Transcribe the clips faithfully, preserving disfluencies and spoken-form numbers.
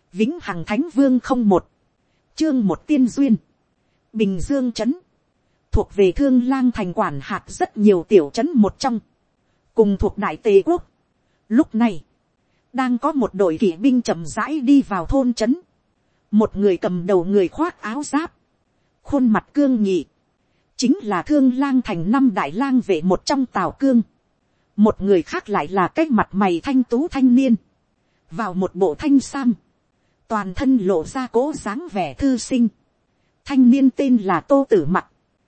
Vĩnh Hằng Thánh Vương không một, chương một tiên duyên. Bình Dương trấn thuộc về Thương Lang thành quản hạt rất nhiều tiểu trấn một trong, cùng thuộc Đại Tề quốc. Lúc này đang có một đội kỵ binh chậm rãi đi vào thôn trấn. Một người cầm đầu, người khoác áo giáp, khuôn mặt cương nghị, chính là Thương Lang thành năm đại lang vệ một trong Tào Cương. Một người khác lại là cái mặt mày thanh tú thanh niên, vào một bộ thanh sam, toàn thân lộ ra cố dáng vẻ thư sinh. Thanh niên tên là Tô Tử Mặc,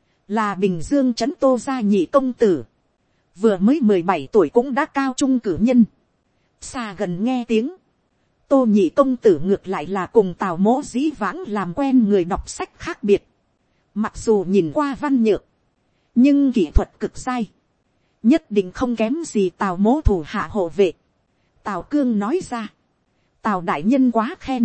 là Bình Dương trấn Tô gia nhị công tử, vừa mới mười bảy tuổi cũng đã cao trung cử nhân. Xa gần nghe tiếng, Tô nhị công tử ngược lại là cùng Tào mỗ dĩ vãng làm quen người đọc sách khác biệt. Mặc dù nhìn qua văn nhược, nhưng kỹ thuật cực dai, nhất định không kém gì Tào mỗ thủ hạ hộ vệ. Tào Cương nói ra. Tào đại nhân quá khen.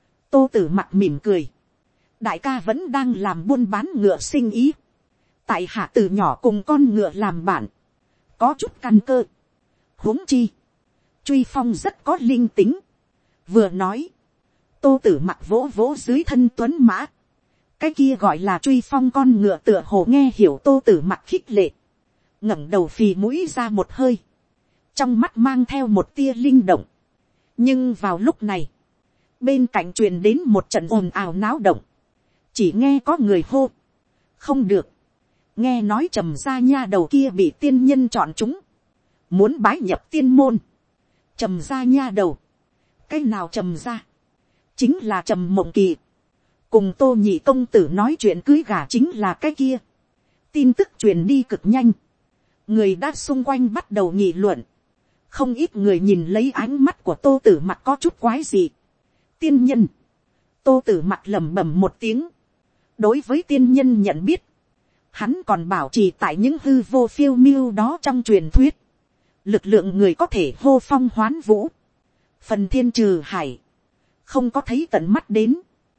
Tô Tử Mặc mỉm cười. Đại ca vẫn đang làm buôn bán ngựa sinh ý. Tại hạ từ nhỏ cùng con ngựa làm bạn, có chút căn cơ. Huống chi Truy Phong rất có linh tính. Vừa nói, Tô Tử Mặc vỗ vỗ dưới thân tuấn mã. Cái kia gọi là Truy Phong con ngựa tựa hồ nghe hiểu Tô Tử Mặc khích lệ, ngẩng đầu phì mũi ra một hơi, trong mắt mang theo một tia linh động. Nhưng vào lúc này, bên cạnh truyền đến một trận ồn ào náo động. Chỉ nghe có người hô: không được, nghe nói Trầm gia nha đầu kia bị tiên nhân chọn chúng, muốn bái nhập tiên môn. Trầm gia nha đầu? Cái nào Trầm gia? Chính là Trầm Mộng Kỳ, cùng Tô nhị công tử nói chuyện cưới gả chính là cái kia. Tin tức truyền đi cực nhanh, người đã xung quanh bắt đầu nghị luận. Không ít người nhìn lấy ánh mắt của Tô Tử Mặc có chút quái dị. Tiên nhân? Tô Tử Mặc lẩm bẩm một tiếng. Đối với tiên nhân nhận biết, hắn còn bảo trì tại những hư vô phiêu miêu đó trong truyền thuyết. Lực lượng người có thể hô phong hoán vũ, phần thiên trừ hải, không có thấy tận mắt đến.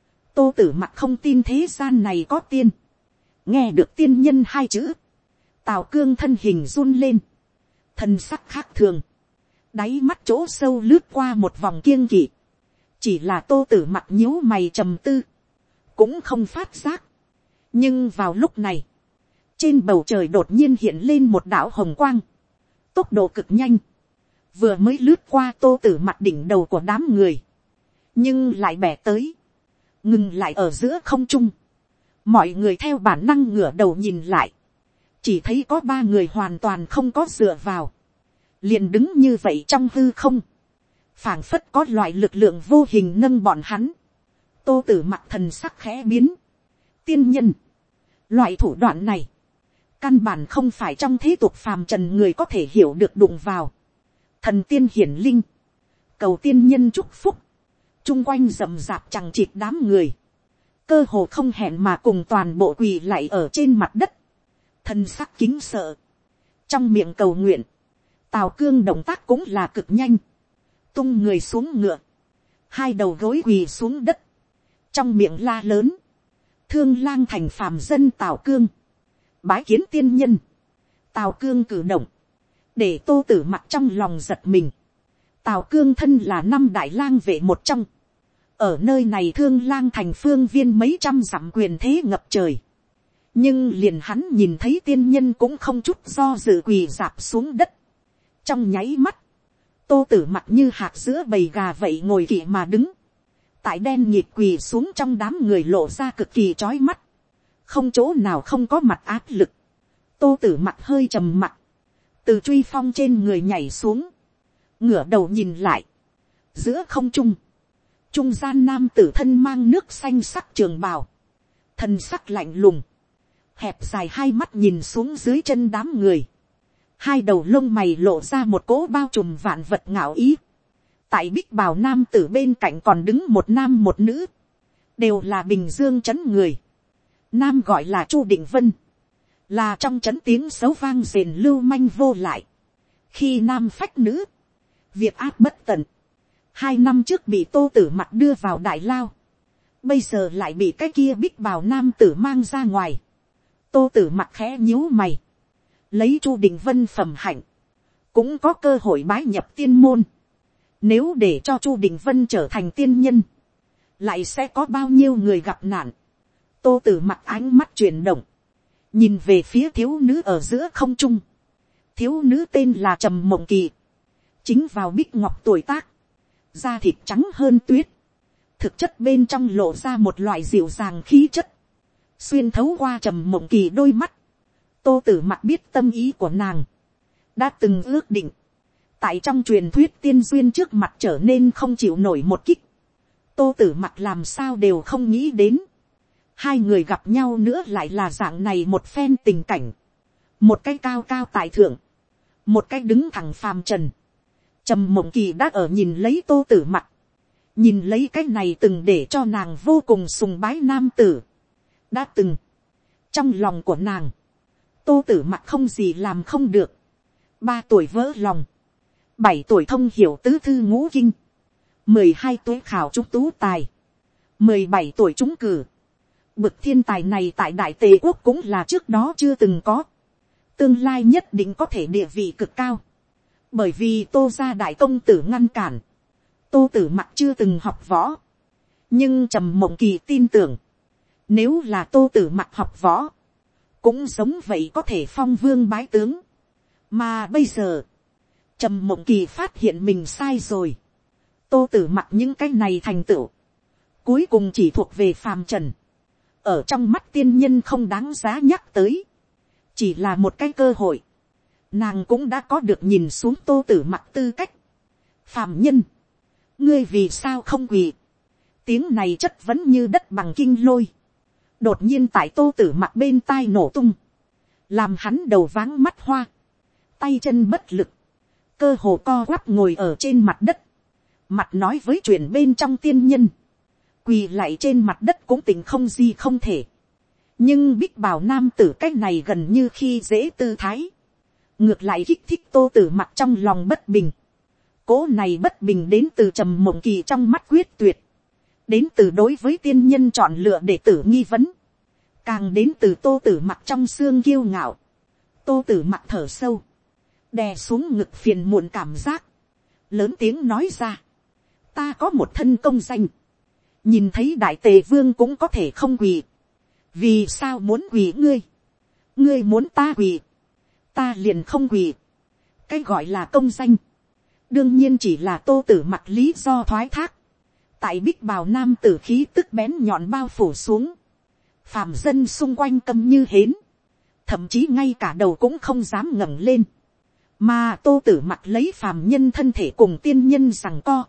Tô Tử Mặc không tin thế gian này có tiên. Nghe được tiên nhân hai chữ, Tào Cương thân hình run lên, thân sắc khác thường, đáy mắt chỗ sâu lướt qua một vòng kiêng kỵ. Chỉ là Tô Tử Mặc nhíu mày trầm tư, cũng không phát giác. Nhưng vào lúc này, trên bầu trời đột nhiên hiện lên một đạo hồng quang, tốc độ cực nhanh, vừa mới lướt qua Tô Tử Mặc đỉnh đầu của đám người, nhưng lại bẻ tới, ngừng lại ở giữa không trung. Mọi người theo bản năng ngửa đầu nhìn lại, chỉ thấy có ba người hoàn toàn không có dựa vào, liền đứng như vậy trong hư không, phảng phất có loại lực lượng vô hình nâng bọn hắn. Tô Tử Mặc thần sắc khẽ biến. Tiên nhân? Loại thủ đoạn này, căn bản không phải trong thế tục phàm trần người có thể hiểu được đụng vào. Thần tiên hiển linh, cầu tiên nhân chúc phúc, chung quanh rậm rạp chằng chịt đám người, cơ hồ không hẹn mà cùng toàn bộ quỳ lạy ở trên mặt đất, thân sắc kính sợ, trong miệng cầu nguyện. Tào Cương động tác cũng là cực nhanh, tung người xuống ngựa, hai đầu gối quỳ xuống đất, trong miệng la lớn: Thương Lang thành phàm dân Tào Cương, bái kiến tiên nhân. Tào Cương cử động, để Tô Tử Mặc trong lòng giật mình. Tào Cương thân là năm đại lang vệ một trong, ở nơi này Thương Lang thành phương viên mấy trăm dặm quyền thế ngập trời. Nhưng liền hắn nhìn thấy tiên nhân cũng không chút do dự quỳ rạp xuống đất. Trong nháy mắt, Tô Tử Mặc như hạt giữa bầy gà vậy ngồi kỵ mà đứng, tại đen nhịp quỳ xuống trong đám người lộ ra cực kỳ chói mắt, không chỗ nào không có mặt áp lực. Tô Tử Mặc hơi trầm mặc, từ Truy Phong trên người nhảy xuống, ngửa đầu nhìn lại, giữa không trung, trung gian nam tử thân mang nước xanh sắc trường bào, thân sắc lạnh lùng, hẹp dài hai mắt nhìn xuống dưới chân đám người, hai đầu lông mày lộ ra một cỗ bao trùm vạn vật ngạo ý. Tại bích bào nam tử bên cạnh còn đứng một nam một nữ, đều là Bình Dương trấn người. Nam gọi là Chu Định Vân, là trong trấn tiếng xấu vang rền lưu manh vô lại. Khi nam phách nữ, việc áp bất tận. Hai năm trước bị Tô Tử Mặc đưa vào đại lao, bây giờ lại bị cái kia bích bào nam tử mang ra ngoài. Tô Tử Mặc khẽ nhíu mày, lấy Chu Định Vân phẩm hạnh, cũng có cơ hội bái nhập tiên môn. Nếu để cho Chu Định Vân trở thành tiên nhân, lại sẽ có bao nhiêu người gặp nạn. Tô tử mặc ánh mắt chuyển động, nhìn về phía thiếu nữ ở giữa không trung. Thiếu nữ tên là Trầm Mộng Kỳ, chính vào bích ngọc tuổi tác, da thịt trắng hơn tuyết, thực chất bên trong lộ ra một loại dịu dàng khí chất, xuyên thấu qua Trầm Mộng Kỳ đôi mắt. Tô tử mặc biết tâm ý của nàng, đã từng ước định, tại trong truyền thuyết tiên duyên trước mặt trở nên không chịu nổi một kích. Tô tử mặc làm sao đều không nghĩ đến, hai người gặp nhau nữa lại là dạng này một phen tình cảnh. Một cái cao cao tại thượng, một cái đứng thẳng phàm trần. Trầm Mộng Kỳ đã ở nhìn lấy tô tử mặc, nhìn lấy cái này từng để cho nàng vô cùng sùng bái nam tử. Đã từng, trong lòng của nàng, tô tử mặc không gì làm không được. Ba tuổi vỡ lòng, bảy tuổi thông hiểu tứ thư ngũ kinh, mười hai tuổi khảo trúng tú tài, mười bảy tuổi trúng cử. Bực thiên tài này tại đại tề quốc cũng là trước đó chưa từng có, tương lai nhất định có thể địa vị cực cao. Bởi vì tô gia đại công tử ngăn cản, tô tử mặc chưa từng học võ. Nhưng Trầm Mộng Kỳ tin tưởng, nếu là tô tử mặc học võ, cũng giống vậy có thể phong vương bái tướng. Mà bây giờ, Trầm Mộng Kỳ phát hiện mình sai rồi. Tô tử mặc những cái này thành tựu, cuối cùng chỉ thuộc về phàm trần, ở trong mắt tiên nhân không đáng giá nhắc tới, chỉ là một cái cơ hội. Nàng cũng đã có được nhìn xuống tô tử mặc tư cách. Phàm nhân, ngươi vì sao không quỳ? Tiếng này chất vấn như đất bằng kinh lôi, đột nhiên tại tô tử mặc bên tai nổ tung, làm hắn đầu váng mắt hoa, tay chân bất lực, cơ hồ co quắp ngồi ở trên mặt đất, mặt nói với chuyện bên trong tiên nhân, quỳ lại trên mặt đất cũng tình không gì không thể. Nhưng bích bào nam tử cách này gần như khi dễ tư thái, ngược lại kích thích tô tử mặc trong lòng bất bình. Cố này bất bình đến từ Trầm Mộng Kỳ trong mắt quyết tuyệt, đến từ đối với tiên nhân chọn lựa đệ tử nghi vấn, càng đến từ tô tử mặc trong xương kiêu ngạo. Tô tử mặc thở sâu, đè xuống ngực phiền muộn cảm giác, lớn tiếng nói ra, ta có một thân công danh, nhìn thấy đại tề vương cũng có thể không quỳ, vì sao muốn quỳ ngươi? Ngươi muốn ta quỳ, ta liền không quỳ. Cái gọi là công danh, đương nhiên chỉ là tô tử mặc lý do thoái thác. Tại bích bào nam tử khí tức bén nhọn bao phủ xuống, phàm dân xung quanh câm như hến, thậm chí ngay cả đầu cũng không dám ngẩng lên. Mà tô tử mặc lấy phàm nhân thân thể cùng tiên nhân rằng co,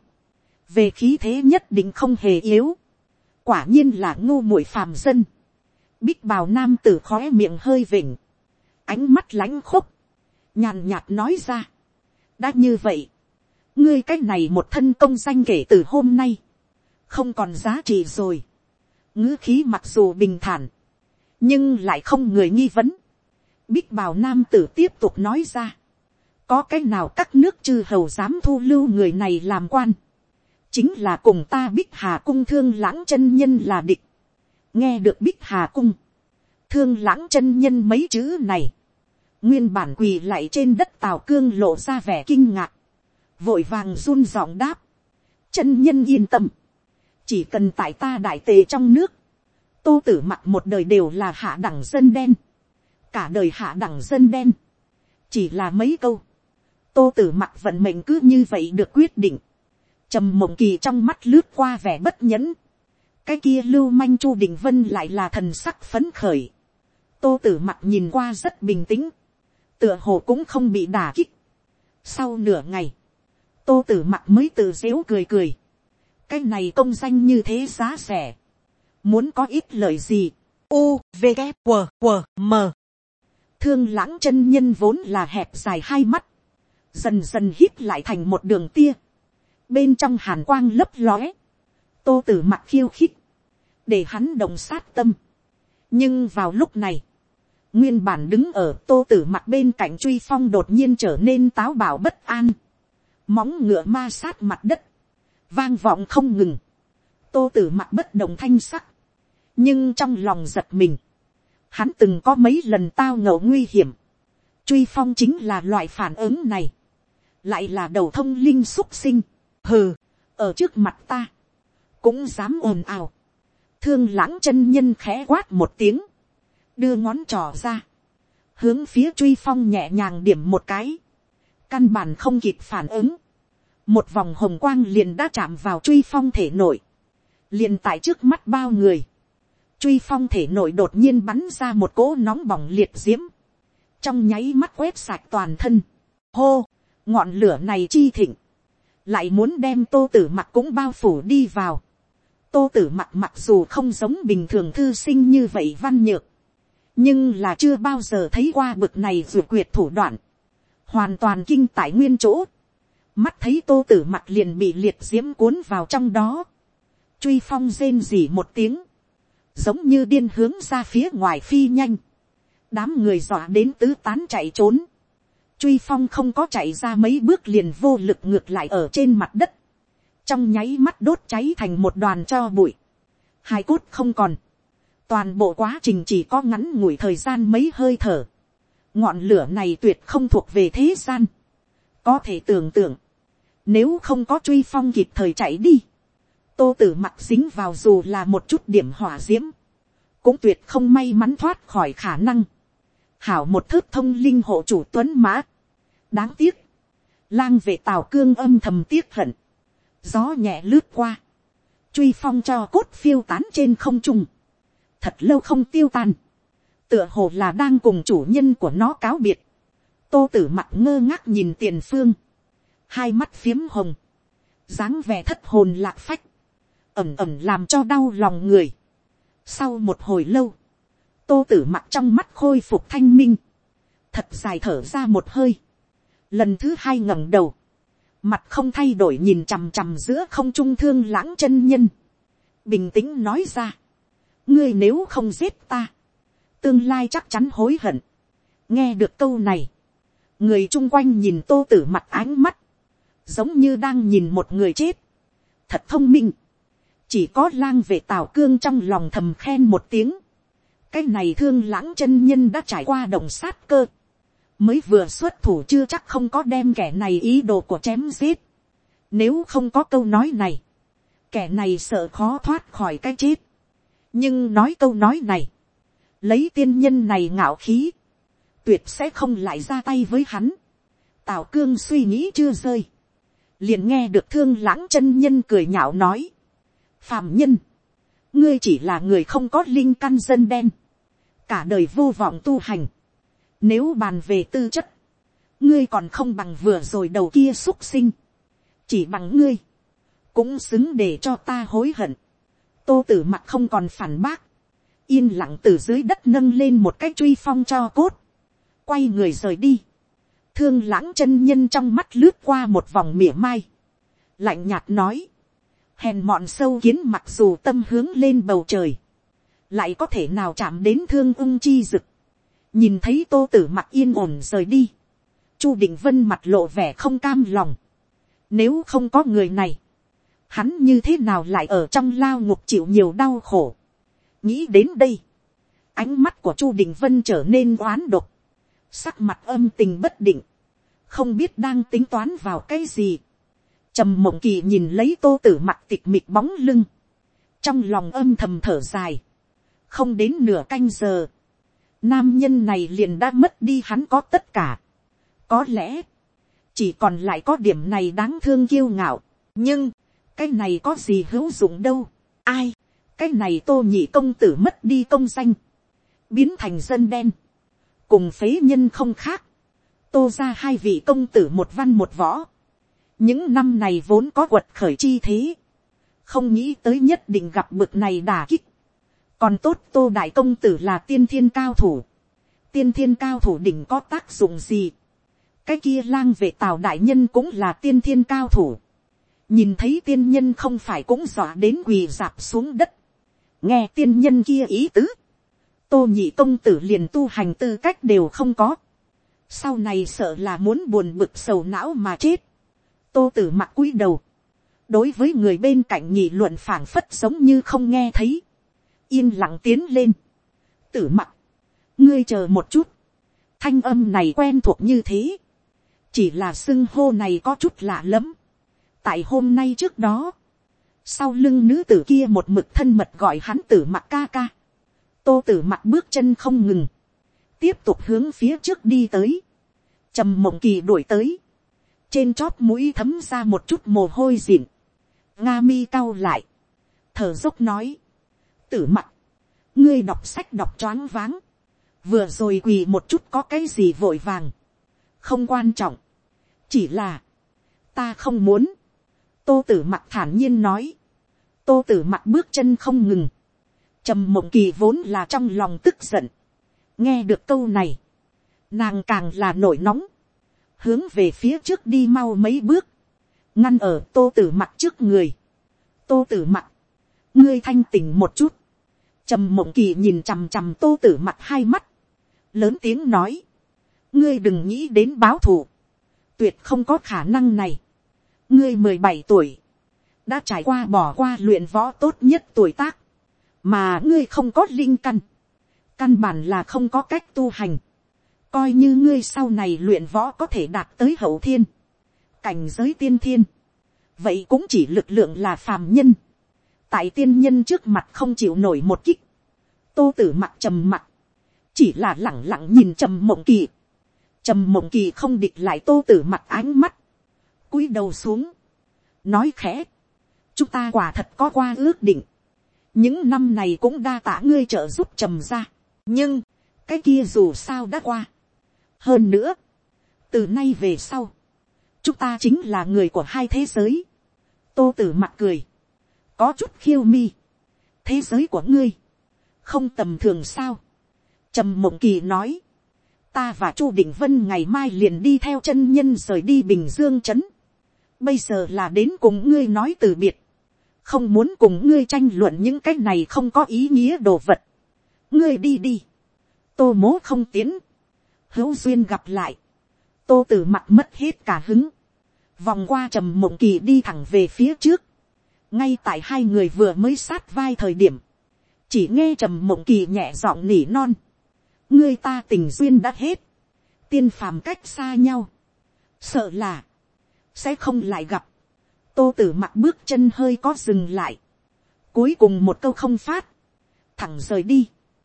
về khí thế nhất định không hề yếu. Quả nhiên là ngu muội phàm dân. Bích bào nam tử khóe miệng hơi vỉnh, ánh mắt lãnh khúc, nhàn nhạt nói ra, đã như vậy, ngươi cái này một thân công danh kể từ hôm nay không còn giá trị rồi. Ngữ khí mặc dù bình thản, nhưng lại không người nghi vấn. Bích bào nam tử tiếp tục nói ra, có cái nào các nước chư hầu dám thu lưu người này làm quan, chính là cùng ta Bích Hà cung Thương Lãng chân nhân là địch. Nghe được Bích Hà cung, Thương Lãng chân nhân mấy chữ này, nguyên bản quỳ lại trên đất Tào Cương lộ ra vẻ kinh ngạc, vội vàng run giọng đáp, chân nhân yên tâm, chỉ cần tại ta đại tề trong nước, tô tử mặc một đời đều là hạ đẳng dân đen, cả đời hạ đẳng dân đen. Chỉ là mấy câu, tô tử mặc vận mệnh cứ như vậy được quyết định. Trầm Mộng Kỳ trong mắt lướt qua vẻ bất nhẫn, cái kia lưu manh Chu Đình Vân lại là thần sắc phấn khởi. Tô tử mặc nhìn qua rất bình tĩnh, tựa hồ cũng không bị đả kích. Sau nửa ngày, tô tử mặc mới tự dễu cười cười, cái này công danh như thế giá rẻ, muốn có ít lời gì. U V K W W M. Thương Lãng chân nhân vốn là hẹp dài hai mắt, dần dần hít lại thành một đường tia, bên trong hàn quang lấp lóe. Tô tử mặc khiêu khích, để hắn đồng sát tâm. Nhưng vào lúc này, nguyên bản đứng ở tô tử mặc bên cạnh Truy Phong đột nhiên trở nên táo bạo bất an, móng ngựa ma sát mặt đất, vang vọng không ngừng. Tô tử mặc bất động thanh sắc, nhưng trong lòng giật mình. Hắn từng có mấy lần tao ngộ nguy hiểm, Truy Phong chính là loại phản ứng này, lại là đầu thông linh xúc sinh. Hừ, ở trước mặt ta, cũng dám ồn ào. Thương Lãng chân nhân khẽ quát một tiếng, đưa ngón trỏ ra, hướng phía Truy Phong nhẹ nhàng điểm một cái, căn bản không kịp phản ứng, một vòng hồng quang liền đã chạm vào Truy Phong thể nội, liền tại trước mắt bao người. Truy Phong thể nội đột nhiên bắn ra một cỗ nóng bỏng liệt diễm, trong nháy mắt quét sạch toàn thân. Hô, ngọn lửa này chi thịnh, lại muốn đem Tô Tử Mặc cũng bao phủ đi vào. Tô Tử Mặc mặc dù không giống bình thường thư sinh như vậy văn nhược, nhưng là chưa bao giờ thấy qua bực này vượt quyệt thủ đoạn, hoàn toàn kinh tại nguyên chỗ. Mắt thấy Tô Tử Mặc liền bị liệt diễm cuốn vào trong đó. Truy Phong rên rỉ một tiếng, giống như điên hướng ra phía ngoài phi nhanh. Đám người dọa đến tứ tán chạy trốn. Truy Phong không có chạy ra mấy bước liền vô lực ngược lại ở trên mặt đất, trong nháy mắt đốt cháy thành một đoàn tro bụi, hai cốt không còn. Toàn bộ quá trình chỉ có ngắn ngủi thời gian mấy hơi thở. Ngọn lửa này tuyệt không thuộc về thế gian. Có thể tưởng tượng, nếu không có Truy Phong kịp thời chạy đi, Tô Tử Mặc dính vào dù là một chút điểm hỏa diễm, cũng tuyệt không may mắn thoát khỏi khả năng. Hảo một thước thông linh hộ chủ tuấn mã. Đáng tiếc, lang vệ Tào Cương âm thầm tiếc hận. Gió nhẹ lướt qua, Truy Phong cho cốt phiêu tán trên không trung, thật lâu không tiêu tan, tựa hồ là đang cùng chủ nhân của nó cáo biệt. Tô Tử Mặc ngơ ngác nhìn tiền phương, hai mắt phiếm hồng, dáng vẻ thất hồn lạc phách, ẩm ẩm làm cho đau lòng người. Sau một hồi lâu, Tô Tử Mặc trong mắt khôi phục thanh minh, thật dài thở ra một hơi, lần thứ hai ngẩng đầu, mặt không thay đổi nhìn chằm chằm giữa không trung Thương Lãng chân nhân, bình tĩnh nói ra: ngươi nếu không giết ta, tương lai chắc chắn hối hận. Nghe được câu này, người chung quanh nhìn Tô Tử Mặc ánh mắt, giống như đang nhìn một người chết. Thật thông minh. Chỉ có lang vệ Tào Cương trong lòng thầm khen một tiếng. Cái này Thương Lãng chân nhân đã trải qua động sát cơ, mới vừa xuất thủ chưa chắc không có đem kẻ này ý đồ của chém giết. Nếu không có câu nói này, kẻ này sợ khó thoát khỏi cái chết. Nhưng nói câu nói này, lấy tiên nhân này ngạo khí, tuyệt sẽ không lại ra tay với hắn. Tào Cương suy nghĩ chưa rơi, liền nghe được Thương Lãng chân nhân cười nhạo nói: phàm nhân, ngươi chỉ là người không có linh căn dân đen, cả đời vô vọng tu hành. Nếu bàn về tư chất, ngươi còn không bằng vừa rồi đầu kia xúc sinh. Chỉ bằng ngươi, cũng xứng để cho ta hối hận. Tô Tử Mặc không còn phản bác, yên lặng từ dưới đất nâng lên một cái Truy Phong cho cốt, quay người rời đi. Thương Lãng chân nhân trong mắt lướt qua một vòng mỉa mai, lạnh nhạt nói: hèn mọn sâu kiến, mặc dù tâm hướng lên bầu trời, lại có thể nào chạm đến thương ưng chi dực. Nhìn thấy Tô Tử Mặc yên ổn rời đi, Chu Định Vân mặt lộ vẻ không cam lòng. Nếu không có người này, hắn như thế nào lại ở trong lao ngục chịu nhiều đau khổ. Nghĩ đến đây, ánh mắt của Chu Định Vân trở nên oán độc, sắc mặt âm tình bất định, không biết đang tính toán vào cái gì. Trầm Mộng Kỳ nhìn lấy Tô Tử Mặc tịch mịch bóng lưng, trong lòng âm thầm thở dài. Không đến nửa canh giờ, nam nhân này liền đã mất đi hắn có tất cả. Có lẽ chỉ còn lại có điểm này đáng thương kiêu ngạo, nhưng cái này có gì hữu dụng đâu. Ai, cái này Tô nhị công tử mất đi công danh, biến thành dân đen, cùng phế nhân không khác. Tô ra hai vị công tử một văn một võ, những năm này vốn có quật khởi chi thế, không nghĩ tới nhất định gặp bực này đả kích. Còn tốt Tô đại công tử là tiên thiên cao thủ, tiên thiên cao thủ đỉnh có tác dụng gì. Cái kia lang vệ Tào đại nhân cũng là tiên thiên cao thủ, nhìn thấy tiên nhân không phải cũng dọa đến quỳ dạp xuống đất. Nghe tiên nhân kia ý tứ, Tô nhị công tử liền tu hành tư cách đều không có, sau này sợ là muốn buồn bực sầu não mà chết. Tô Tử Mặc cúi đầu, đối với người bên cạnh nghị luận phảng phất giống như không nghe thấy, yên lặng tiến lên. Tử Mặc, ngươi chờ một chút. Thanh âm này quen thuộc như thế, chỉ là xưng hô này có chút lạ lẫm. Tại hôm nay trước đó, Sau lưng nữ tử kia một mực thân mật gọi hắn Tử Mặc ca ca. Tô Tử Mặc bước chân không ngừng, tiếp tục hướng phía trước đi tới. Trầm Mộng Kỳ đuổi tới, trên chóp mũi thấm ra một chút mồ hôi dịn. Nga mi cau lại, thở dốc nói, Tử Mặc, ngươi đọc sách đọc choáng váng, vừa rồi quỳ một chút có cái gì vội vàng, không quan trọng, chỉ là ta không muốn. Tô Tử Mặc thản nhiên nói. Tô Tử Mặc bước chân không ngừng. Trầm Mộng Kỳ vốn là trong lòng tức giận, nghe được câu này, nàng càng là nổi nóng, hướng về phía trước đi mau mấy bước, ngăn ở Tô Tử Mặc trước người. Tô Tử Mặc, ngươi thanh tỉnh một chút. Trầm Mộng Kỳ nhìn chằm chằm Tô Tử Mặc hai mắt, lớn tiếng nói, ngươi đừng nghĩ đến báo thù, tuyệt không có khả năng này. Ngươi mười bảy tuổi, đã trải qua bỏ qua luyện võ tốt nhất tuổi tác, mà ngươi không có linh căn, căn bản là không có cách tu hành. Coi như ngươi sau này luyện võ có thể đạt tới hậu thiên, cảnh giới tiên thiên, vậy cũng chỉ lực lượng là phàm nhân, tại tiên nhân trước mặt không chịu nổi một kích. Tô Tử Mặc trầm mặc, chỉ là lẳng lặng nhìn Trầm Mộng Kỳ. Trầm Mộng Kỳ không địch lại Tô Tử Mặc ánh mắt, cúi đầu xuống, nói khẽ, chúng ta quả thật có qua ước định, những năm này cũng đa tạ ngươi trợ giúp Trầm gia, nhưng cái kia dù sao đã qua. Hơn nữa, từ nay về sau, chúng ta chính là người của hai thế giới. Tô Tử Mặc cười, có chút khiêu mi, thế giới của ngươi không tầm thường sao. Trầm Mộng Kỳ nói, ta và Chu Định Vân ngày mai liền đi theo chân nhân rời đi Bình Dương trấn, bây giờ là đến cùng ngươi nói từ biệt, không muốn cùng ngươi tranh luận những cái này không có ý nghĩa đồ vật. Ngươi đi đi, Tô mố không tiến, hữu duyên gặp lại. Tô Tử Mặc mất hết cả hứng, vòng qua Trầm Mộng Kỳ đi thẳng về phía trước. Ngay tại hai người vừa mới sát vai thời điểm, chỉ nghe Trầm Mộng Kỳ nhẹ giọng nỉ non, ngươi ta tình duyên đã hết, tiên phàm cách xa nhau, sợ là sẽ không lại gặp. Tô Tử Mặc bước chân hơi có dừng lại, cuối cùng một câu không phát, thẳng rời đi.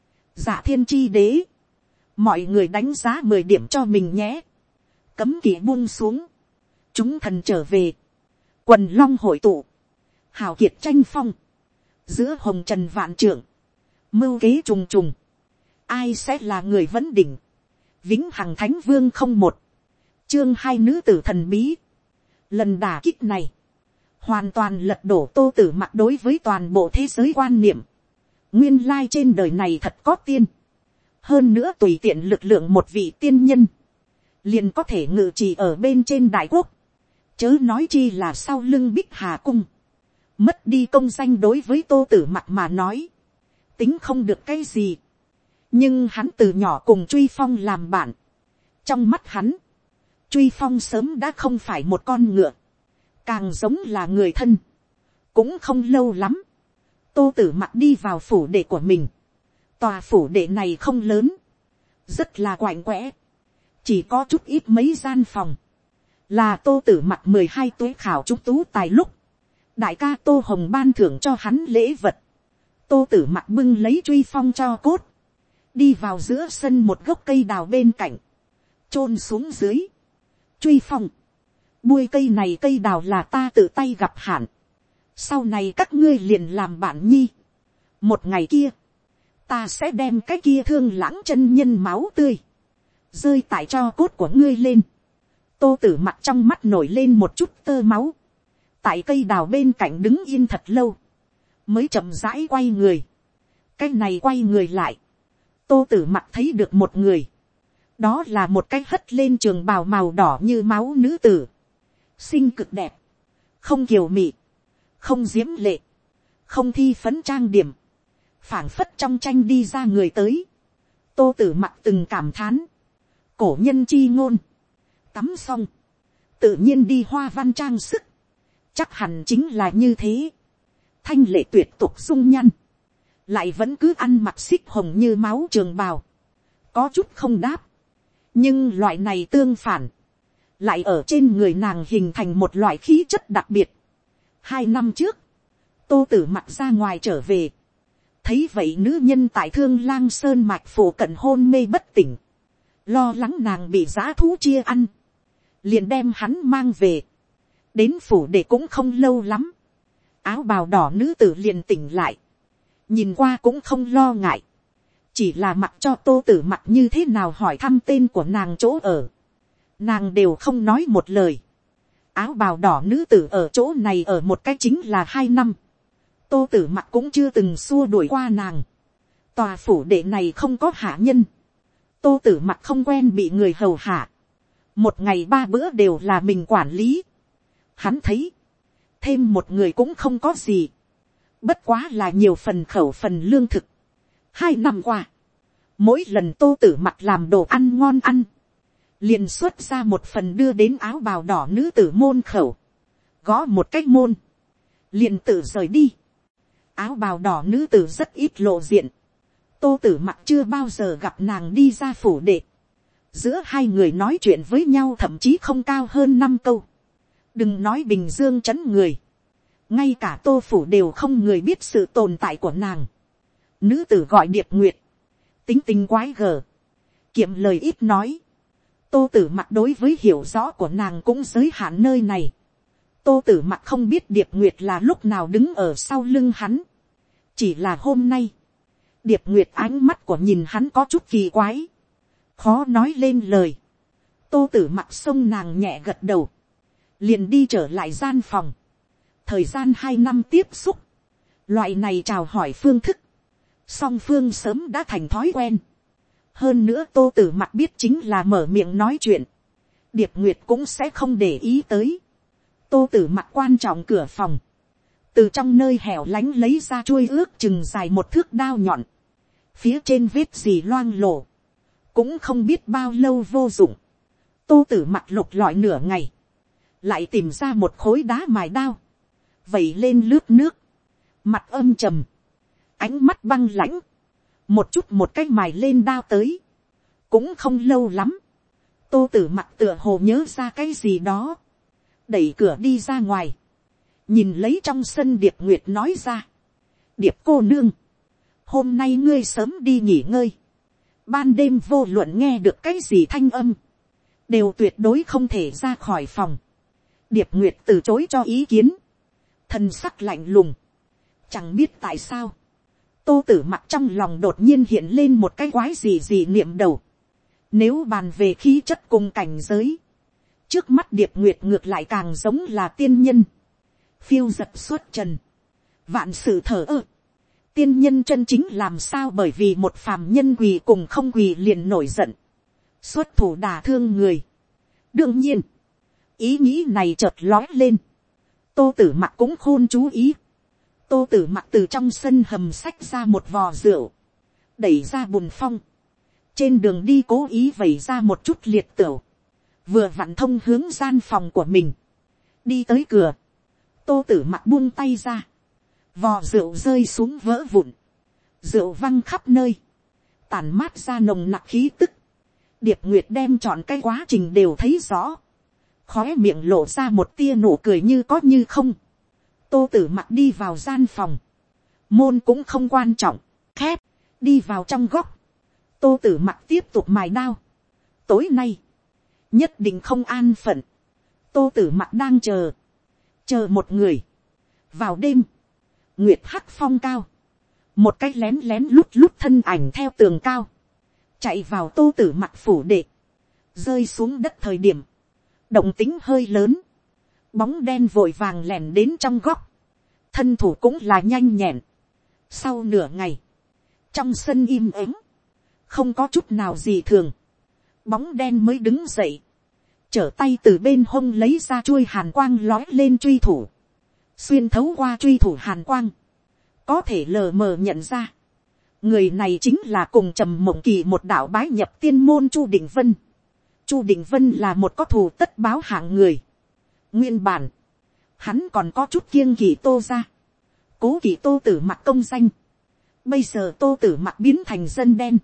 Dạ Thiên Chi Đế, mọi người đánh giá mười điểm cho mình nhé. Cấm kỵ buông xuống, chúng thần trở về, quần long hội tụ, hào kiệt tranh phong, giữa hồng trần vạn trưởng, mưu kế trùng trùng, ai sẽ là người vấn đỉnh. Vĩnh hằng Thánh Vương không một, chương hai nữ tử thần bí. Lần đả kích này, hoàn toàn lật đổ Tô Tử Mặc đối với toàn bộ thế giới quan niệm. Nguyên lai trên đời này thật có tiên, hơn nữa tùy tiện lực lượng một vị tiên nhân, liền có thể ngự trị ở bên trên đại quốc, chớ nói chi là sau lưng Bích Hà cung. Mất đi công danh đối với Tô Tử Mặc mà nói, tính không được cái gì, nhưng hắn từ nhỏ cùng Truy Phong làm bạn, trong mắt hắn, Truy Phong sớm đã không phải một con ngựa, càng giống là người thân. Cũng không lâu lắm, Tô Tử Mặc đi vào phủ đệ của mình. Tòa phủ đệ này không lớn, rất là quạnh quẽ, chỉ có chút ít mấy gian phòng, là Tô Tử Mặc mười hai tuổi khảo trúc tú tài lúc, đại ca Tô Hồng ban thưởng cho hắn lễ vật. Tô Tử Mặc bưng lấy Truy Phong cho cốt, đi vào giữa sân một gốc cây đào bên cạnh, chôn xuống dưới. Truy Phong, bui cây này cây đào là ta tự tay gặp hạn, sau này các ngươi liền làm bạn nhi. Một ngày kia, ta sẽ đem cái kia Thương Lãng chân nhân máu tươi rơi tại cho cốt của ngươi lên. Tô Tử Mặc trong mắt nổi lên một chút tơ máu, tại cây đào bên cạnh đứng yên thật lâu, mới chậm rãi quay người. Cái này quay người lại, Tô Tử Mặc thấy được một người, đó là một cái hất lên trường bào màu đỏ như máu nữ tử, xinh cực đẹp, không kiều mị, không diễm lệ, không thi phấn trang điểm, phảng phất trong tranh đi ra người tới. Tô Tử Mặc từng cảm thán, cổ nhân chi ngôn, tắm xong tự nhiên đi hoa văn trang sức, chắc hẳn chính là như thế. Thanh lệ tuyệt tục dung nhan, lại vẫn cứ ăn mặc xích hồng như máu trường bào, có chút không đáp, nhưng loại này tương phản, lại ở trên người nàng hình thành một loại khí chất đặc biệt. Hai năm trước, Tô Tử Mặc ra ngoài trở về, thấy vậy nữ nhân tại Thương Lang Sơn mạch phủ cận hôn mê bất tỉnh, lo lắng nàng bị dã thú chia ăn, liền đem hắn mang về. Đến phủ để cũng không lâu lắm, áo bào đỏ nữ tử liền tỉnh lại, nhìn qua cũng không lo ngại, chỉ là mặc cho Tô Tử Mặc như thế nào hỏi thăm tên của nàng chỗ ở, nàng đều không nói một lời. Áo bào đỏ nữ tử ở chỗ này ở một cách chính là hai năm, Tô Tử Mặc cũng chưa từng xua đuổi qua nàng. Tòa phủ đệ này không có hạ nhân, Tô Tử Mặc không quen bị người hầu hạ, một ngày ba bữa đều là mình quản lý. Hắn thấy thêm một người cũng không có gì, bất quá là nhiều phần khẩu phần lương thực. Hai năm qua, mỗi lần Tô Tử Mặc làm đồ ăn ngon ăn, liền xuất ra một phần đưa đến áo bào đỏ nữ tử môn khẩu, gõ một cái môn, liền tự rời đi. Áo bào đỏ nữ tử rất ít lộ diện, Tô Tử Mặc chưa bao giờ gặp nàng đi ra phủ đệ. Giữa hai người nói chuyện với nhau thậm chí không cao hơn năm câu. Đừng nói Bình Dương trấn người, ngay cả Tô phủ đều không người biết sự tồn tại của nàng. Nữ tử gọi Điệp Nguyệt, tính tình quái gở, kiệm lời ít nói. Tô Tử Mặc đối với hiểu rõ của nàng cũng giới hạn nơi này. Tô Tử Mặc không biết Điệp Nguyệt là lúc nào đứng ở sau lưng hắn. Chỉ là hôm nay, Điệp Nguyệt ánh mắt của nhìn hắn có chút kỳ quái, khó nói lên lời. Tô Tử Mặc xông nàng nhẹ gật đầu, liền đi trở lại gian phòng. Thời gian hai năm tiếp xúc, loại này chào hỏi phương thức, song phương sớm đã thành thói quen. Hơn nữa Tô Tử Mặc biết chính là mở miệng nói chuyện, Điệp Nguyệt cũng sẽ không để ý tới. Tô Tử Mặc quan trọng cửa phòng, từ trong nơi hẻo lánh lấy ra chuôi ước chừng dài một thước đao nhọn, phía trên vết gì loang lổ, cũng không biết bao lâu vô dụng. Tô Tử Mặc lục lọi nửa ngày, lại tìm ra một khối đá mài đao, vẩy lên lướt nước, mặt âm trầm, ánh mắt băng lãnh, một chút một cách mài lên đao tới. Cũng không lâu lắm, Tô Tử Mặc tựa hồ nhớ ra cái gì đó, đẩy cửa đi ra ngoài, nhìn lấy trong sân Điệp Nguyệt nói ra: Điệp cô nương, hôm nay ngươi sớm đi nghỉ ngơi, ban đêm vô luận nghe được cái gì thanh âm, đều tuyệt đối không thể ra khỏi phòng. Điệp Nguyệt từ chối cho ý kiến, thần sắc lạnh lùng. Chẳng biết tại sao, Tô Tử Mặc trong lòng đột nhiên hiện lên một cái quái gì gì niệm đầu. Nếu bàn về khí chất cùng cảnh giới, trước mắt Điệp Nguyệt ngược lại càng giống là tiên nhân, phiêu dật xuất trần, vạn sự thờ ơ. Tiên nhân chân chính làm sao bởi vì một phàm nhân quỳ cùng không quỳ liền nổi giận, xuất thủ đả thương người. Đương nhiên, ý nghĩ này chợt lói lên, Tô Tử Mặc cũng khôn chú ý. Tô Tử Mặc từ trong sân hầm xách ra một vò rượu, đẩy ra bùn phong, trên đường đi cố ý vẩy ra một chút liệt tửu, vừa vặn thông hướng gian phòng của mình. Đi tới cửa, Tô Tử Mặc buông tay ra, vò rượu rơi xuống vỡ vụn, rượu văng khắp nơi, tản mát ra nồng nặc khí tức. Điệp Nguyệt đem chọn cái quá trình đều thấy rõ, khóe miệng lộ ra một tia nụ cười như có như không. Tô Tử Mặc đi vào gian phòng, môn cũng không quan trọng, khép, đi vào trong góc. Tô Tử Mặc tiếp tục mài đao. Tối nay, nhất định không an phận. Tô Tử Mặc đang chờ, chờ một người. Vào đêm, nguyệt hắc phong cao, một cái lén lén lút lút thân ảnh theo tường cao, chạy vào Tô Tử Mặc phủ đệ. Rơi xuống đất thời điểm, động tính hơi lớn, bóng đen vội vàng lẻn đến trong góc, thân thủ cũng là nhanh nhẹn. Sau nửa ngày, trong sân im ắng, không có chút nào gì thường, bóng đen mới đứng dậy, trở tay từ bên hông lấy ra chuôi hàn quang lói lên truy thủ, xuyên thấu qua truy thủ hàn quang, có thể lờ mờ nhận ra, người này chính là cùng Trầm Mộng Kỳ một đạo bái nhập tiên môn Chu Định Vân. Chu Định Vân là một có thù tất báo hạng người. Nguyên bản, hắn còn có chút kiêng kỵ Tô gia, cố kỵ Tô Tử Mặc công danh. Bây giờ Tô Tử Mặc biến thành dân đen,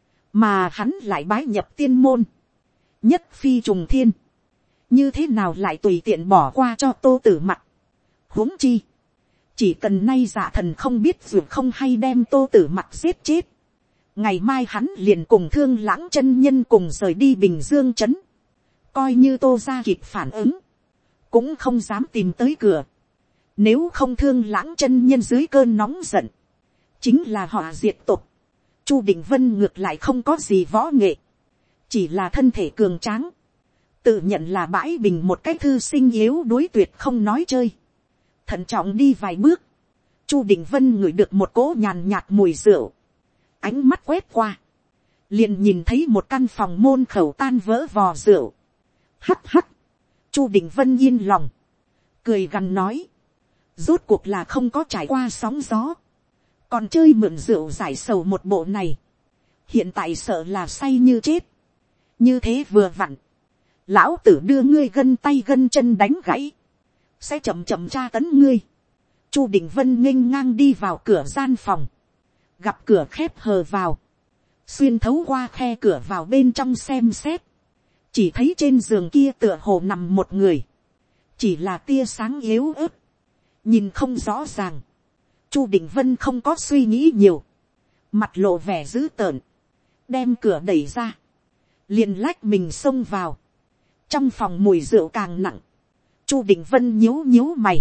mà hắn lại bái nhập tiên môn, nhất phi trùng thiên, như thế nào lại tùy tiện bỏ qua cho Tô Tử Mặc. Huống chi, chỉ cần nay giả thần không biết dù không hay đem tô tử mặc giết chết, ngày mai hắn liền cùng Thương Lãng chân nhân cùng rời đi Bình Dương trấn, coi như tô ra kịp phản ứng, cũng không dám tìm tới cửa. Nếu không Thương Lãng chân nhân dưới cơn nóng giận, chính là họ diệt tộc. Chu Định Vân ngược lại không có gì võ nghệ, chỉ là thân thể cường tráng, tự nhận là bãi bình một cái thư sinh yếu đuối tuyệt không nói chơi. Thận trọng đi vài bước, Chu Định Vân ngửi được một cỗ nhàn nhạt mùi rượu, ánh mắt quét qua, liền nhìn thấy một căn phòng môn khẩu tan vỡ vò rượu. Hắt hắt, Chu Định Vân yên lòng, cười gằn nói, rốt cuộc là không có trải qua sóng gió, còn chơi mượn rượu giải sầu một bộ này, hiện tại sợ là say như chết. Như thế vừa vặn, lão tử đưa ngươi gân tay gân chân đánh gãy, sẽ chậm chậm tra tấn ngươi. Chu Định Vân nghênh ngang đi vào cửa gian phòng, gặp cửa khép hờ vào, xuyên thấu qua khe cửa vào bên trong xem xét, chỉ thấy trên giường kia tựa hồ nằm một người, chỉ là tia sáng yếu ớt, nhìn không rõ ràng. Chu Định Vân không có suy nghĩ nhiều, mặt lộ vẻ dữ tợn, đem cửa đẩy ra, liền lách mình xông vào. Trong phòng mùi rượu càng nặng, Chu Định Vân nhíu nhíu mày,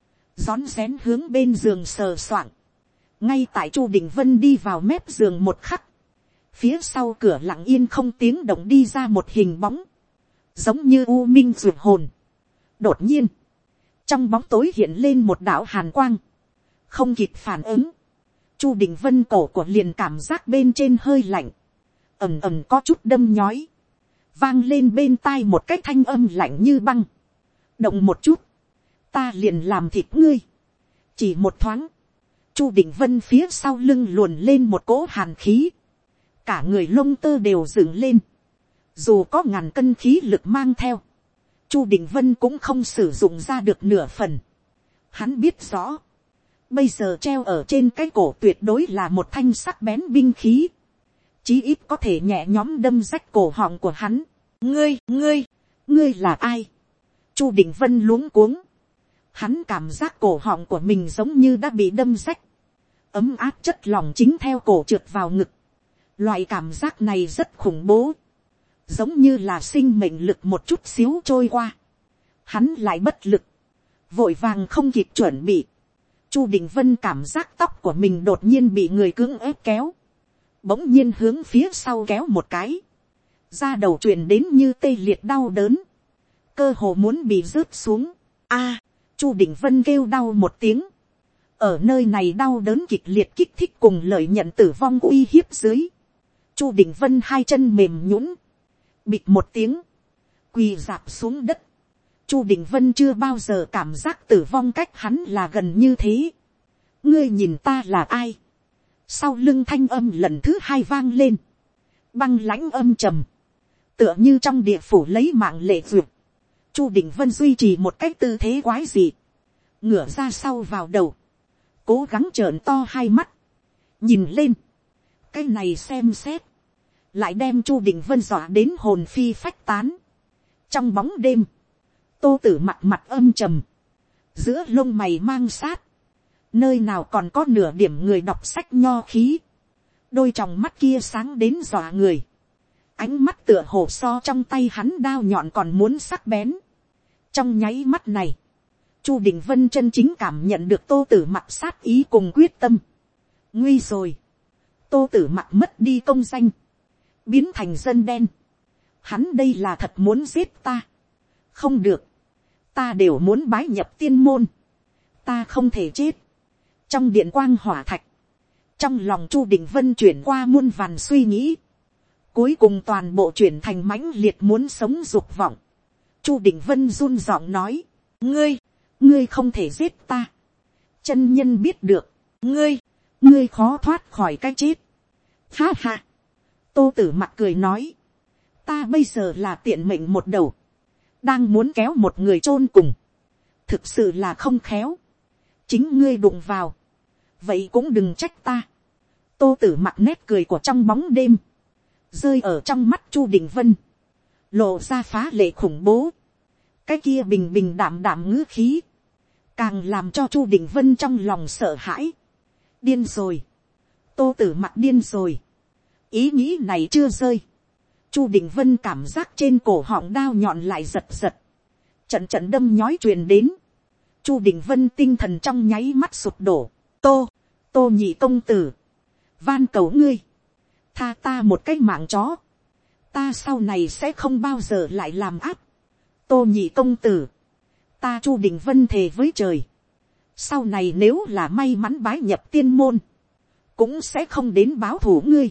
rón rén hướng bên giường sờ soạng. Ngay tại Chu Định Vân đi vào mép giường một khắc, phía sau cửa lặng yên không tiếng động đi ra một hình bóng, giống như u minh ruột hồn. Đột nhiên, trong bóng tối hiện lên một đạo hàn quang, không kịp phản ứng, Chu Định Vân cổ của liền cảm giác bên trên hơi lạnh, ầm ầm có chút đâm nhói, vang lên bên tai một cái thanh âm lạnh như băng. Động một chút, ta liền làm thịt ngươi. Chỉ một thoáng, Chu Định Vân phía sau lưng luồn lên một cỗ hàn khí, cả người lông tơ đều dựng lên. Dù có ngàn cân khí lực mang theo, Chu Định Vân cũng không sử dụng ra được nửa phần. Hắn biết rõ, bây giờ treo ở trên cái cổ tuyệt đối là một thanh sắc bén binh khí, chí ít có thể nhẹ nhõm đâm rách cổ họng của hắn. Ngươi, ngươi, ngươi là ai? Chu Định Vân luống cuống, hắn cảm giác cổ họng của mình giống như đã bị đâm rách, ấm áp chất lỏng chính theo cổ trượt vào ngực. Loại cảm giác này rất khủng bố, giống như là sinh mệnh lực một chút xíu trôi qua. Hắn lại bất lực, vội vàng không kịp chuẩn bị. Chu Định Vân cảm giác tóc của mình đột nhiên bị người cưỡng ép kéo, bỗng nhiên hướng phía sau kéo một cái, da đầu truyền đến như tê liệt đau đớn, cơ hồ muốn bị rớt xuống. A, Chu Định Vân kêu đau một tiếng, ở nơi này đau đớn kịch liệt kích thích cùng lợi nhận tử vong uy hiếp dưới, Chu Định Vân hai chân mềm nhũn, bịt một tiếng, quỳ rạp xuống đất. Chu Định Vân chưa bao giờ cảm giác tử vong cách hắn là gần như thế. Ngươi nhìn ta là ai? Sau lưng thanh âm lần thứ hai vang lên, băng lãnh âm trầm, tựa như trong địa phủ lấy mạng lệ duyệt. Chu Định Vân duy trì một cách tư thế quái dị, ngửa ra sau vào đầu, cố gắng trợn to hai mắt, nhìn lên. Cái này xem xét, lại đem Chu Định Vân dọa đến hồn phi phách tán. Trong bóng đêm, Tô Tử mặt mặt âm trầm, giữa lông mày mang sát, nơi nào còn có nửa điểm người đọc sách nho khí. Đôi tròng mắt kia sáng đến dọa người, ánh mắt tựa hồ so trong tay hắn đao nhọn còn muốn sắc bén. Trong nháy mắt này, Chu Định Vân chân chính cảm nhận được Tô Tử mặt sát ý cùng quyết tâm. Nguy rồi, Tô Tử mặt mất đi công danh, biến thành dân đen. Hắn đây là thật muốn giết ta. Không được, ta đều muốn bái nhập tiên môn, ta không thể chết. Trong điện quang hỏa thạch, trong lòng Chu Định Vân chuyển qua muôn vàn suy nghĩ, cuối cùng toàn bộ chuyển thành mãnh liệt muốn sống dục vọng. Chu Định Vân run giọng nói, ngươi, ngươi không thể giết ta. Chân nhân biết được, ngươi, ngươi khó thoát khỏi cái chết. Ha ha. Tô Tử mặt cười nói, ta bây giờ là tiện mệnh một đầu, đang muốn kéo một người chôn cùng, thực sự là không khéo. Chính ngươi đụng vào, vậy cũng đừng trách ta. Tô Tử mặt nét cười của trong bóng đêm, rơi ở trong mắt Chu Định Vân, lộ ra phá lệ khủng bố. Cái kia bình bình đạm đạm ngữ khí, càng làm cho Chu Đình Vân trong lòng sợ hãi. Điên rồi, Tô Tử Mặc điên rồi. Ý nghĩ này chưa rơi, Chu Đình Vân cảm giác trên cổ họng đao nhọn lại giật giật, trận trận đâm nhói truyền đến. Chu Đình Vân tinh thần trong nháy mắt sụp đổ. Tô, Tô nhị công tử, van cầu ngươi, tha ta một cái mạng chó, ta sau này sẽ không bao giờ lại làm ác. Tô nhị công tử, ta Chu Đình Vân thề với trời, sau này nếu là may mắn bái nhập tiên môn, cũng sẽ không đến báo thù ngươi,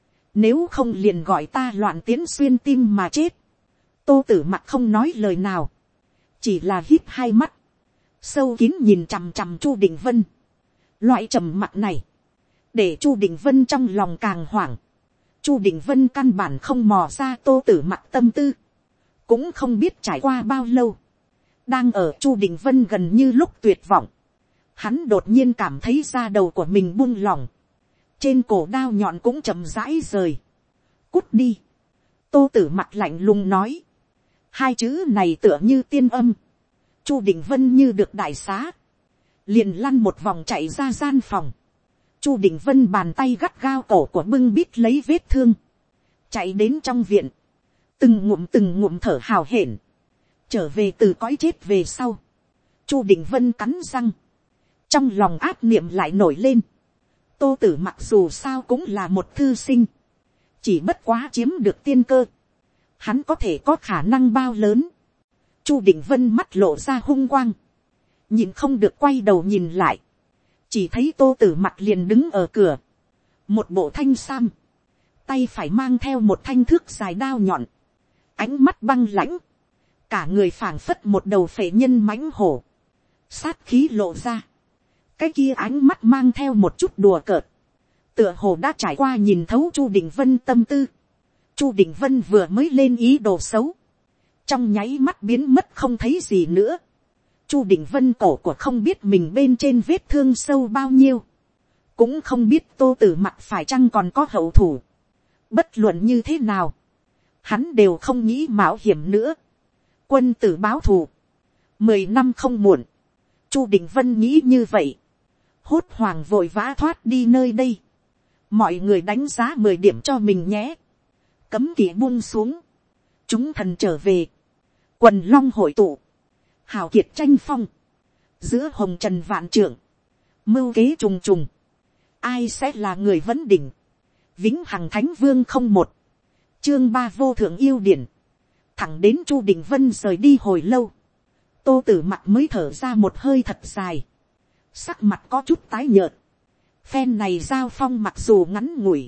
nếu không liền gọi ta loạn tiến xuyên tim mà chết. Tô Tử Mặc không nói lời nào, chỉ là híp hai mắt, sâu kín nhìn chằm chằm Chu Đình Vân. Loại trầm mặc này, để Chu Đình Vân trong lòng càng hoảng. Chu Đình Vân căn bản không mò ra Tô Tử Mặc tâm tư, cũng không biết trải qua bao lâu. Đang ở Chu Đình Vân gần như lúc tuyệt vọng, hắn đột nhiên cảm thấy da đầu của mình buông lỏng, trên cổ đao nhọn cũng chậm rãi rời. Cút đi, Tô Tử Mặc lạnh lùng nói. Hai chữ này tựa như tiên âm. Chu Đình Vân như được đại xá, liền lăn một vòng chạy ra gian phòng. Chu Đình Vân bàn tay gắt gao cổ của bưng bít lấy vết thương, chạy đến trong viện, từng ngụm từng ngụm thở hào hển. Trở về từ cõi chết về sau, Chu Đình Vân cắn răng, trong lòng áp niệm lại nổi lên. Tô Tử Mặc dù sao cũng là một thư sinh, chỉ bất quá chiếm được tiên cơ, hắn có thể có khả năng bao lớn. Chu Đình Vân mắt lộ ra hung quang, nhìn không được quay đầu nhìn lại, chỉ thấy Tô Tử Mặc liền đứng ở cửa, một bộ thanh sam, tay phải mang theo một thanh thước dài đao nhọn, ánh mắt băng lãnh, cả người phảng phất một đầu phệ nhân mãnh hổ, sát khí lộ ra. Cái kia ánh mắt mang theo một chút đùa cợt, tựa hồ đã trải qua nhìn thấu Chu Đình Vân tâm tư. Chu Đình Vân vừa mới lên ý đồ xấu, trong nháy mắt biến mất không thấy gì nữa. Chu Đình Vân cổ của không biết mình bên trên vết thương sâu bao nhiêu, cũng không biết Tô Tử Mặc phải chăng còn có hậu thủ. Bất luận như thế nào, hắn đều không nghĩ mạo hiểm nữa. Quân tử báo thù, mười năm không muộn. Chu Đình Vân nghĩ như vậy, hốt hoảng vội vã thoát đi nơi đây. Mọi người đánh giá mười điểm cho mình nhé. Cấm kỵ buông xuống, chúng thần trở về, quần long hội tụ, hào kiệt tranh phong, giữa hồng trần vạn trượng, mưu kế trùng trùng, ai sẽ là người vấn đỉnh. Vĩnh hằng thánh vương không một, chương ba vô thượng yêu điển. Thẳng đến Chu Đình Vân rời đi hồi lâu, Tô Tử Mặc mới thở ra một hơi thật dài, sắc mặt có chút tái nhợt. Phen này giao phong mặc dù ngắn ngủi,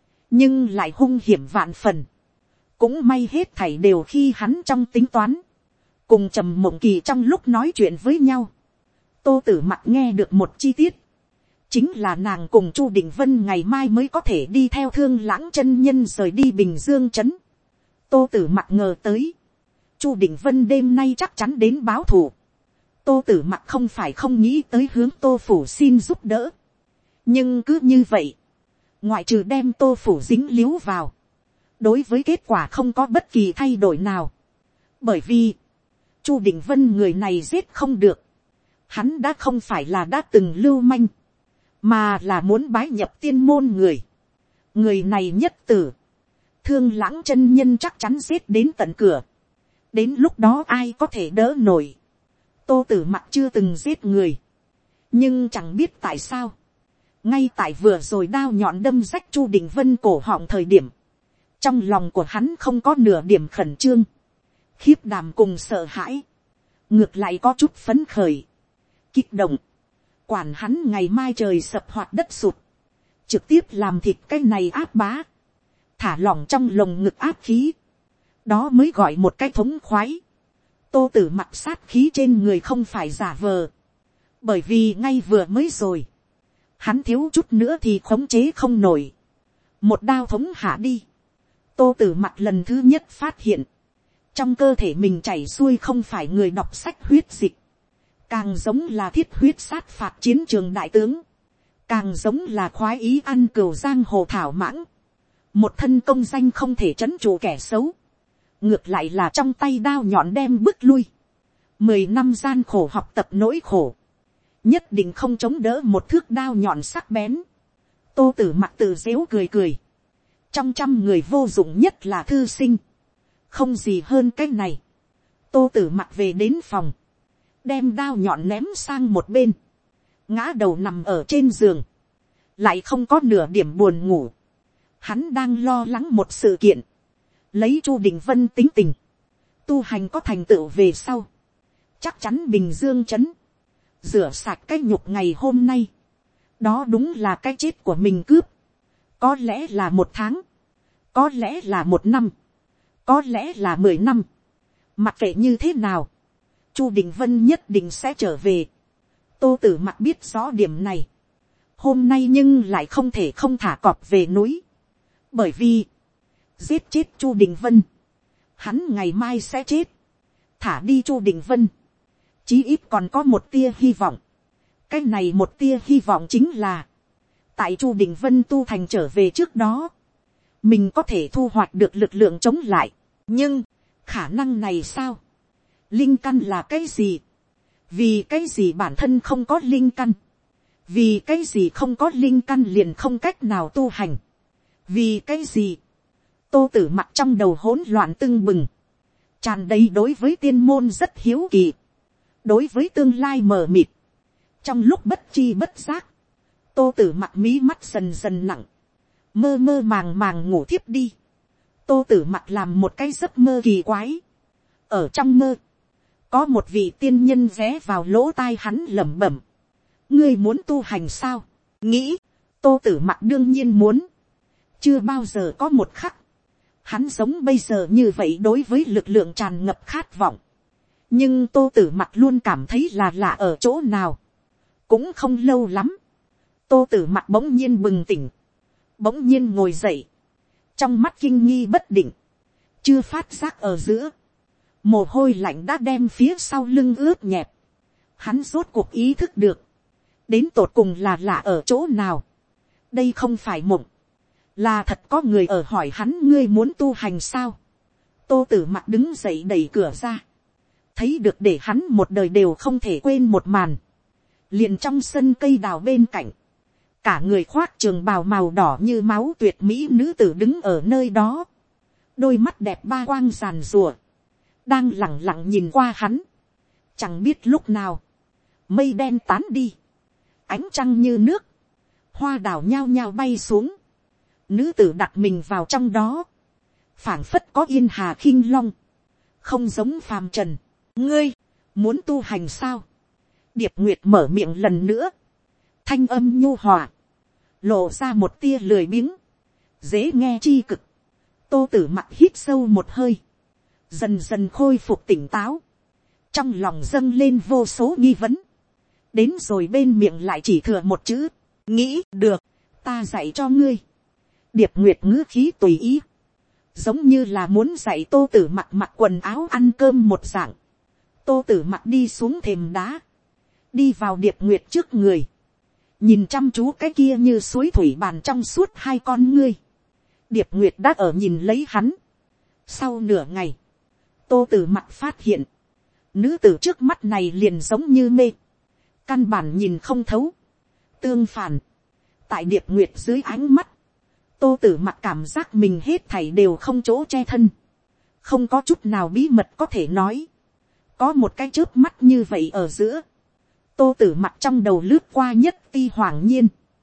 nhưng lại hung hiểm vạn phần. Cũng may hết thảy đều khi hắn trong tính toán. Cùng Trầm Mộng Kỳ trong lúc nói chuyện với nhau, Tô Tử Mặc nghe được một chi tiết, chính là nàng cùng Chu Đình Vân ngày mai mới có thể đi theo Thương Lãng chân nhân rời đi Bình Dương trấn. Tô Tử Mặc ngờ tới, Chu Đình Vân đêm nay chắc chắn đến báo thù. Tô Tử Mặc không phải không nghĩ tới hướng Tô phủ xin giúp đỡ, nhưng cứ như vậy, ngoại trừ đem Tô phủ dính líu vào, đối với kết quả không có bất kỳ thay đổi nào. Bởi vì Chu Đình Vân người này giết không được, hắn đã không phải là đã từng lưu manh, mà là muốn bái nhập tiên môn người. Người này nhất tử, Thương Lãng chân nhân chắc chắn giết đến tận cửa. Đến lúc đó ai có thể đỡ nổi. Tô Tử Mặc chưa từng giết người, nhưng chẳng biết tại sao, ngay tại vừa rồi đao nhọn đâm rách Chu Đình Vân cổ họng thời điểm, trong lòng của hắn không có nửa điểm khẩn trương, khiếp đảm cùng sợ hãi, ngược lại có chút phấn khởi, kích động. Quản hắn ngày mai trời sập hoặc đất sụt, trực tiếp làm thịt cái này áp bá, thả lỏng trong lồng ngực áp khí, đó mới gọi một cái thống khoái. Tô Tử Mặc sát khí trên người không phải giả vờ, bởi vì ngay vừa mới rồi, hắn thiếu chút nữa thì khống chế không nổi, một đao thống hạ đi. Tô Tử Mặc lần thứ nhất phát hiện, trong cơ thể mình chảy xuôi không phải người đọc sách huyết dịch, càng giống là thiết huyết sát phạt chiến trường đại tướng, càng giống là khoái ý ăn cừu giang hồ thảo mãng, một thân công danh không thể trấn trụ kẻ xấu, ngược lại là trong tay đao nhọn đem bước lui. Mười năm gian khổ học tập nỗi khổ, nhất định không chống đỡ một thước đao nhọn sắc bén. Tô Tử Mặc tự dếu cười cười, trong trăm người vô dụng nhất là thư sinh, không gì hơn cái này. Tô Tử Mặc về đến phòng, đem đao nhọn ném sang một bên, ngã đầu nằm ở trên giường, lại không có nửa điểm buồn ngủ. Hắn đang lo lắng một sự kiện, lấy Chu Đình Vân tính tình, tu hành có thành tựu về sau, chắc chắn Bình Dương trấn rửa sạch cái nhục ngày hôm nay, đó đúng là cái chết của mình cướp. Có lẽ là một tháng, có lẽ là một năm, có lẽ là mười năm. Mặc kệ như thế nào, Chu Đình Vân nhất định sẽ trở về. Tô Tử Mặc biết rõ điểm này, hôm nay nhưng lại không thể không thả cọp về núi, bởi vì giết chết Chu Đình Vân, hắn ngày mai sẽ chết. Thả đi Chu Đình Vân, chí ít còn có một tia hy vọng. Cái này một tia hy vọng chính là, tại Chu Đình Vân tu thành trở về trước đó, mình có thể thu hoạch được lực lượng chống lại. Nhưng, khả năng này sao? Linh căn là cái gì? Vì cái gì bản thân không có linh căn? Vì cái gì không có linh căn liền không cách nào tu hành? Vì cái gì? Tô Tử Mặc trong đầu hỗn loạn tưng bừng, tràn đầy đối với tiên môn rất hiếu kỳ, đối với tương lai mờ mịt. Trong lúc bất chi bất giác, Tô Tử Mặc mí mắt dần dần nặng, mơ mơ màng màng ngủ thiếp đi. Tô Tử Mặc làm một cái giấc mơ kỳ quái. Ở trong mơ, có một vị tiên nhân ghé vào lỗ tai hắn lẩm bẩm: ngươi muốn tu hành sao? Nghĩ, Tô Tử Mặc đương nhiên muốn. Chưa bao giờ có một khắc, hắn giống bây giờ như vậy đối với lực lượng tràn ngập khát vọng. Nhưng Tô Tử Mặc luôn cảm thấy là lạ ở chỗ nào. Cũng không lâu lắm, Tô Tử Mặc bỗng nhiên bừng tỉnh, bỗng nhiên ngồi dậy, trong mắt kinh nghi bất định, chưa phát giác ở giữa, mồ hôi lạnh đã đem phía sau lưng ướt nhẹp. Hắn rốt cuộc ý thức được, đến tột cùng là lạ ở chỗ nào. Đây không phải mộng, là thật có người ở hỏi hắn: ngươi muốn tu hành sao? Tô Tử Mặc đứng dậy đẩy cửa ra, thấy được để hắn một đời đều không thể quên một màn. Liền trong sân cây đào bên cạnh, cả người khoác trường bào màu đỏ như máu tuyệt mỹ nữ tử đứng ở nơi đó, đôi mắt đẹp ba quang giàn rùa, đang lẳng lặng nhìn qua hắn. Chẳng biết lúc nào, mây đen tán đi, ánh trăng như nước, hoa đào nhao nhao bay xuống, nữ tử đặt mình vào trong đó, phảng phất có yên hà khinh long, không giống phàm trần. Ngươi muốn tu hành sao? Điệp Nguyệt mở miệng lần nữa, thanh âm nhu hòa, lộ ra một tia lười biếng, dễ nghe chi cực. Tô Tử Mặc hít sâu một hơi, dần dần khôi phục tỉnh táo, trong lòng dâng lên vô số nghi vấn, đến rồi bên miệng lại chỉ thừa một chữ: nghĩ. Được, ta dạy cho ngươi. Điệp Nguyệt ngữ khí tùy ý, giống như là muốn dạy Tô Tử Mặc mặc quần áo ăn cơm một dạng. Tô Tử Mặc đi xuống thềm đá, đi vào Điệp Nguyệt trước người, nhìn chăm chú cái kia như suối thủy bàn trong suốt hai con ngươi. Điệp Nguyệt đã ở nhìn lấy hắn. Sau nửa ngày, Tô Tử Mặc phát hiện, nữ tử trước mắt này liền giống như mê, căn bản nhìn không thấu. Tương phản, tại Điệp Nguyệt dưới ánh mắt, Tô Tử Mặc cảm giác mình hết thảy đều không chỗ che thân, không có chút nào bí mật có thể nói. Có một cái chớp mắt như vậy ở giữa, Tô Tử Mặc trong đầu lướt qua nhất ti hoàng nhiên.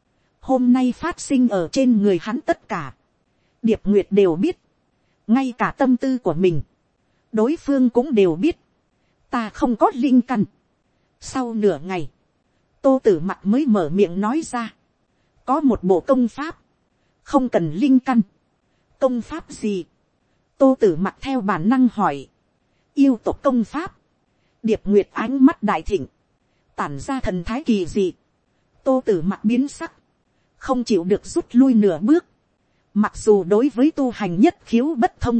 Hôm nay phát sinh ở trên người hắn tất cả, Điệp Nguyệt đều biết, ngay cả tâm tư của mình, đối phương cũng đều biết. Ta không có linh căn. Sau nửa ngày, Tô Tử Mặc mới mở miệng nói ra: có một bộ công pháp, không cần linh căn. Công pháp gì? Tô Tử Mặc theo bản năng hỏi. Yêu tộc công pháp. Điệp Nguyệt ánh mắt đại thịnh, tản ra thần thái kỳ dị. Tô Tử Mặc biến sắc, không chịu được rút lui nửa bước. Mặc dù đối với tu hành nhất khiếu bất thông,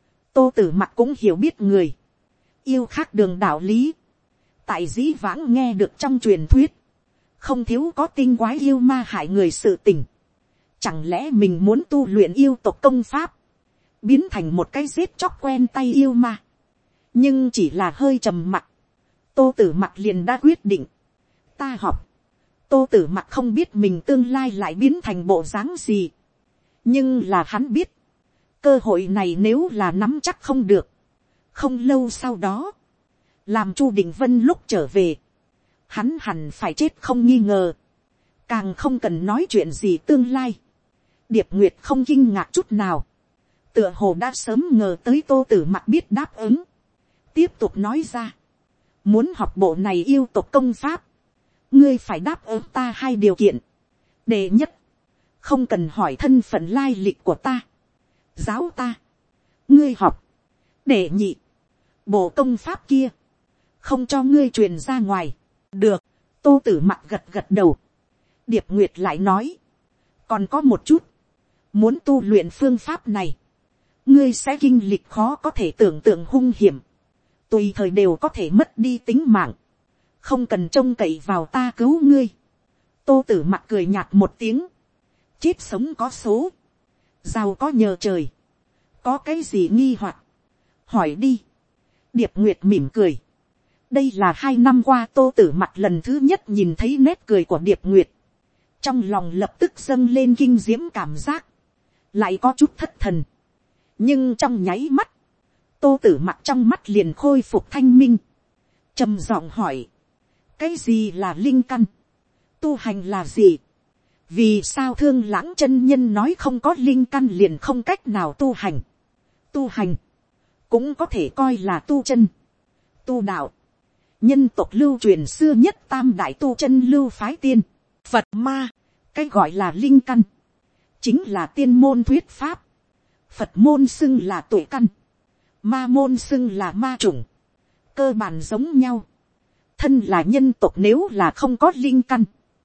Tô Tử Mặc cũng hiểu biết người yêu khác đường đạo lý. Tại dĩ vãng nghe được trong truyền thuyết, không thiếu có tinh quái yêu ma hại người sự tình. Chẳng lẽ mình muốn tu luyện yêu tộc công pháp, biến thành một cái giết chóc quen tay yêu ma? Nhưng chỉ là hơi trầm mặc, Tô Tử Mặc liền đã quyết định, ta học. Tô tử mặc không biết mình tương lai lại biến thành bộ dáng gì. Nhưng là hắn biết, cơ hội này nếu là nắm chắc không được, không lâu sau đó, làm Chu Định Vân lúc trở về, hắn hẳn phải chết không nghi ngờ, càng không cần nói chuyện gì tương lai. Điệp Nguyệt không kinh ngạc chút nào, tựa hồ đã sớm ngờ tới Tô Tử Mặc biết đáp ứng, tiếp tục nói ra, muốn học bộ này yêu tộc công pháp, ngươi phải đáp ứng ta hai điều kiện. Đệ nhất, không cần hỏi thân phận lai lịch của ta, giáo ta, ngươi học. Đệ nhị, bộ công pháp kia, không cho ngươi truyền ra ngoài. Được, Tô Tử Mặc gật gật đầu. Điệp Nguyệt lại nói, còn có một chút, muốn tu luyện phương pháp này, ngươi sẽ kinh lịch khó có thể tưởng tượng hung hiểm, tùy thời đều có thể mất đi tính mạng, không cần trông cậy vào ta cứu ngươi. Tô Tử Mặc cười nhạt một tiếng, chết sống có số, giàu có nhờ trời, có cái gì nghi hoặc, hỏi đi. Điệp Nguyệt mỉm cười, đây là hai năm qua Tô Tử Mặc lần thứ nhất nhìn thấy nét cười của Điệp Nguyệt, trong lòng lập tức dâng lên kinh diễm cảm giác, lại có chút thất thần, nhưng trong nháy mắt, Tô Tử Mặc trong mắt liền khôi phục thanh minh, trầm giọng hỏi, cái gì là linh căn, tu hành là gì, vì sao Thương Lãng chân nhân nói không có linh căn liền không cách nào tu hành. Tu hành cũng có thể coi là tu chân, tu đạo. Nhân tộc lưu truyền xưa nhất tam đại tu chân lưu phái tiên, Phật, Ma. Cái gọi là linh căn chính là tiên môn thuyết pháp, Phật môn xưng là tuệ căn, Ma môn xưng là ma chủng, cơ bản giống nhau. Thân là nhân tộc nếu là không có linh căn,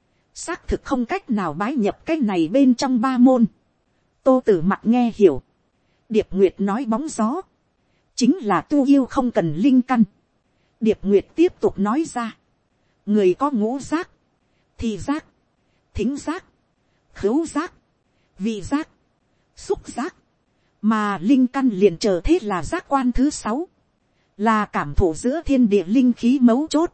xác thực không cách nào bái nhập cái này bên trong ba môn. Tô Tử Mặc nghe hiểu. Điệp Nguyệt nói bóng gió, chính là tu yêu không cần linh căn. Điệp Nguyệt tiếp tục nói ra, người có ngũ giác, thị giác, thính giác, khứu giác, vị giác, xúc giác, mà linh căn liền trở thế là giác quan thứ sáu, là cảm thụ giữa thiên địa linh khí mấu chốt.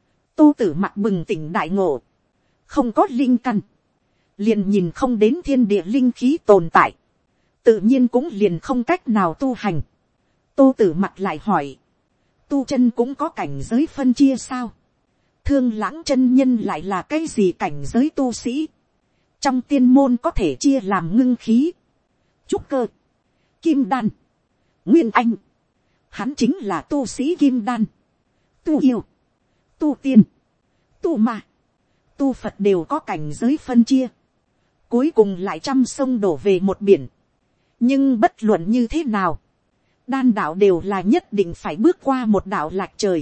Tô Tử Mặc bừng tỉnh đại ngộ, không có linh căn, liền nhìn không đến thiên địa linh khí tồn tại, tự nhiên cũng liền không cách nào tu hành. Tô Tử Mặc lại hỏi, tu chân cũng có cảnh giới phân chia sao? Thương Lãng chân nhân lại là cái gì cảnh giới tu sĩ? Trong tiên môn có thể chia làm ngưng khí, trúc cơ, kim đan, nguyên anh. Hắn chính là tu sĩ kim đan. Tu yêu, tu tiên, tu ma, tu Phật đều có cảnh giới phân chia. Cuối cùng lại trăm sông đổ về một biển. Nhưng bất luận như thế nào, đan đạo đều là nhất định phải bước qua một đạo lạc trời.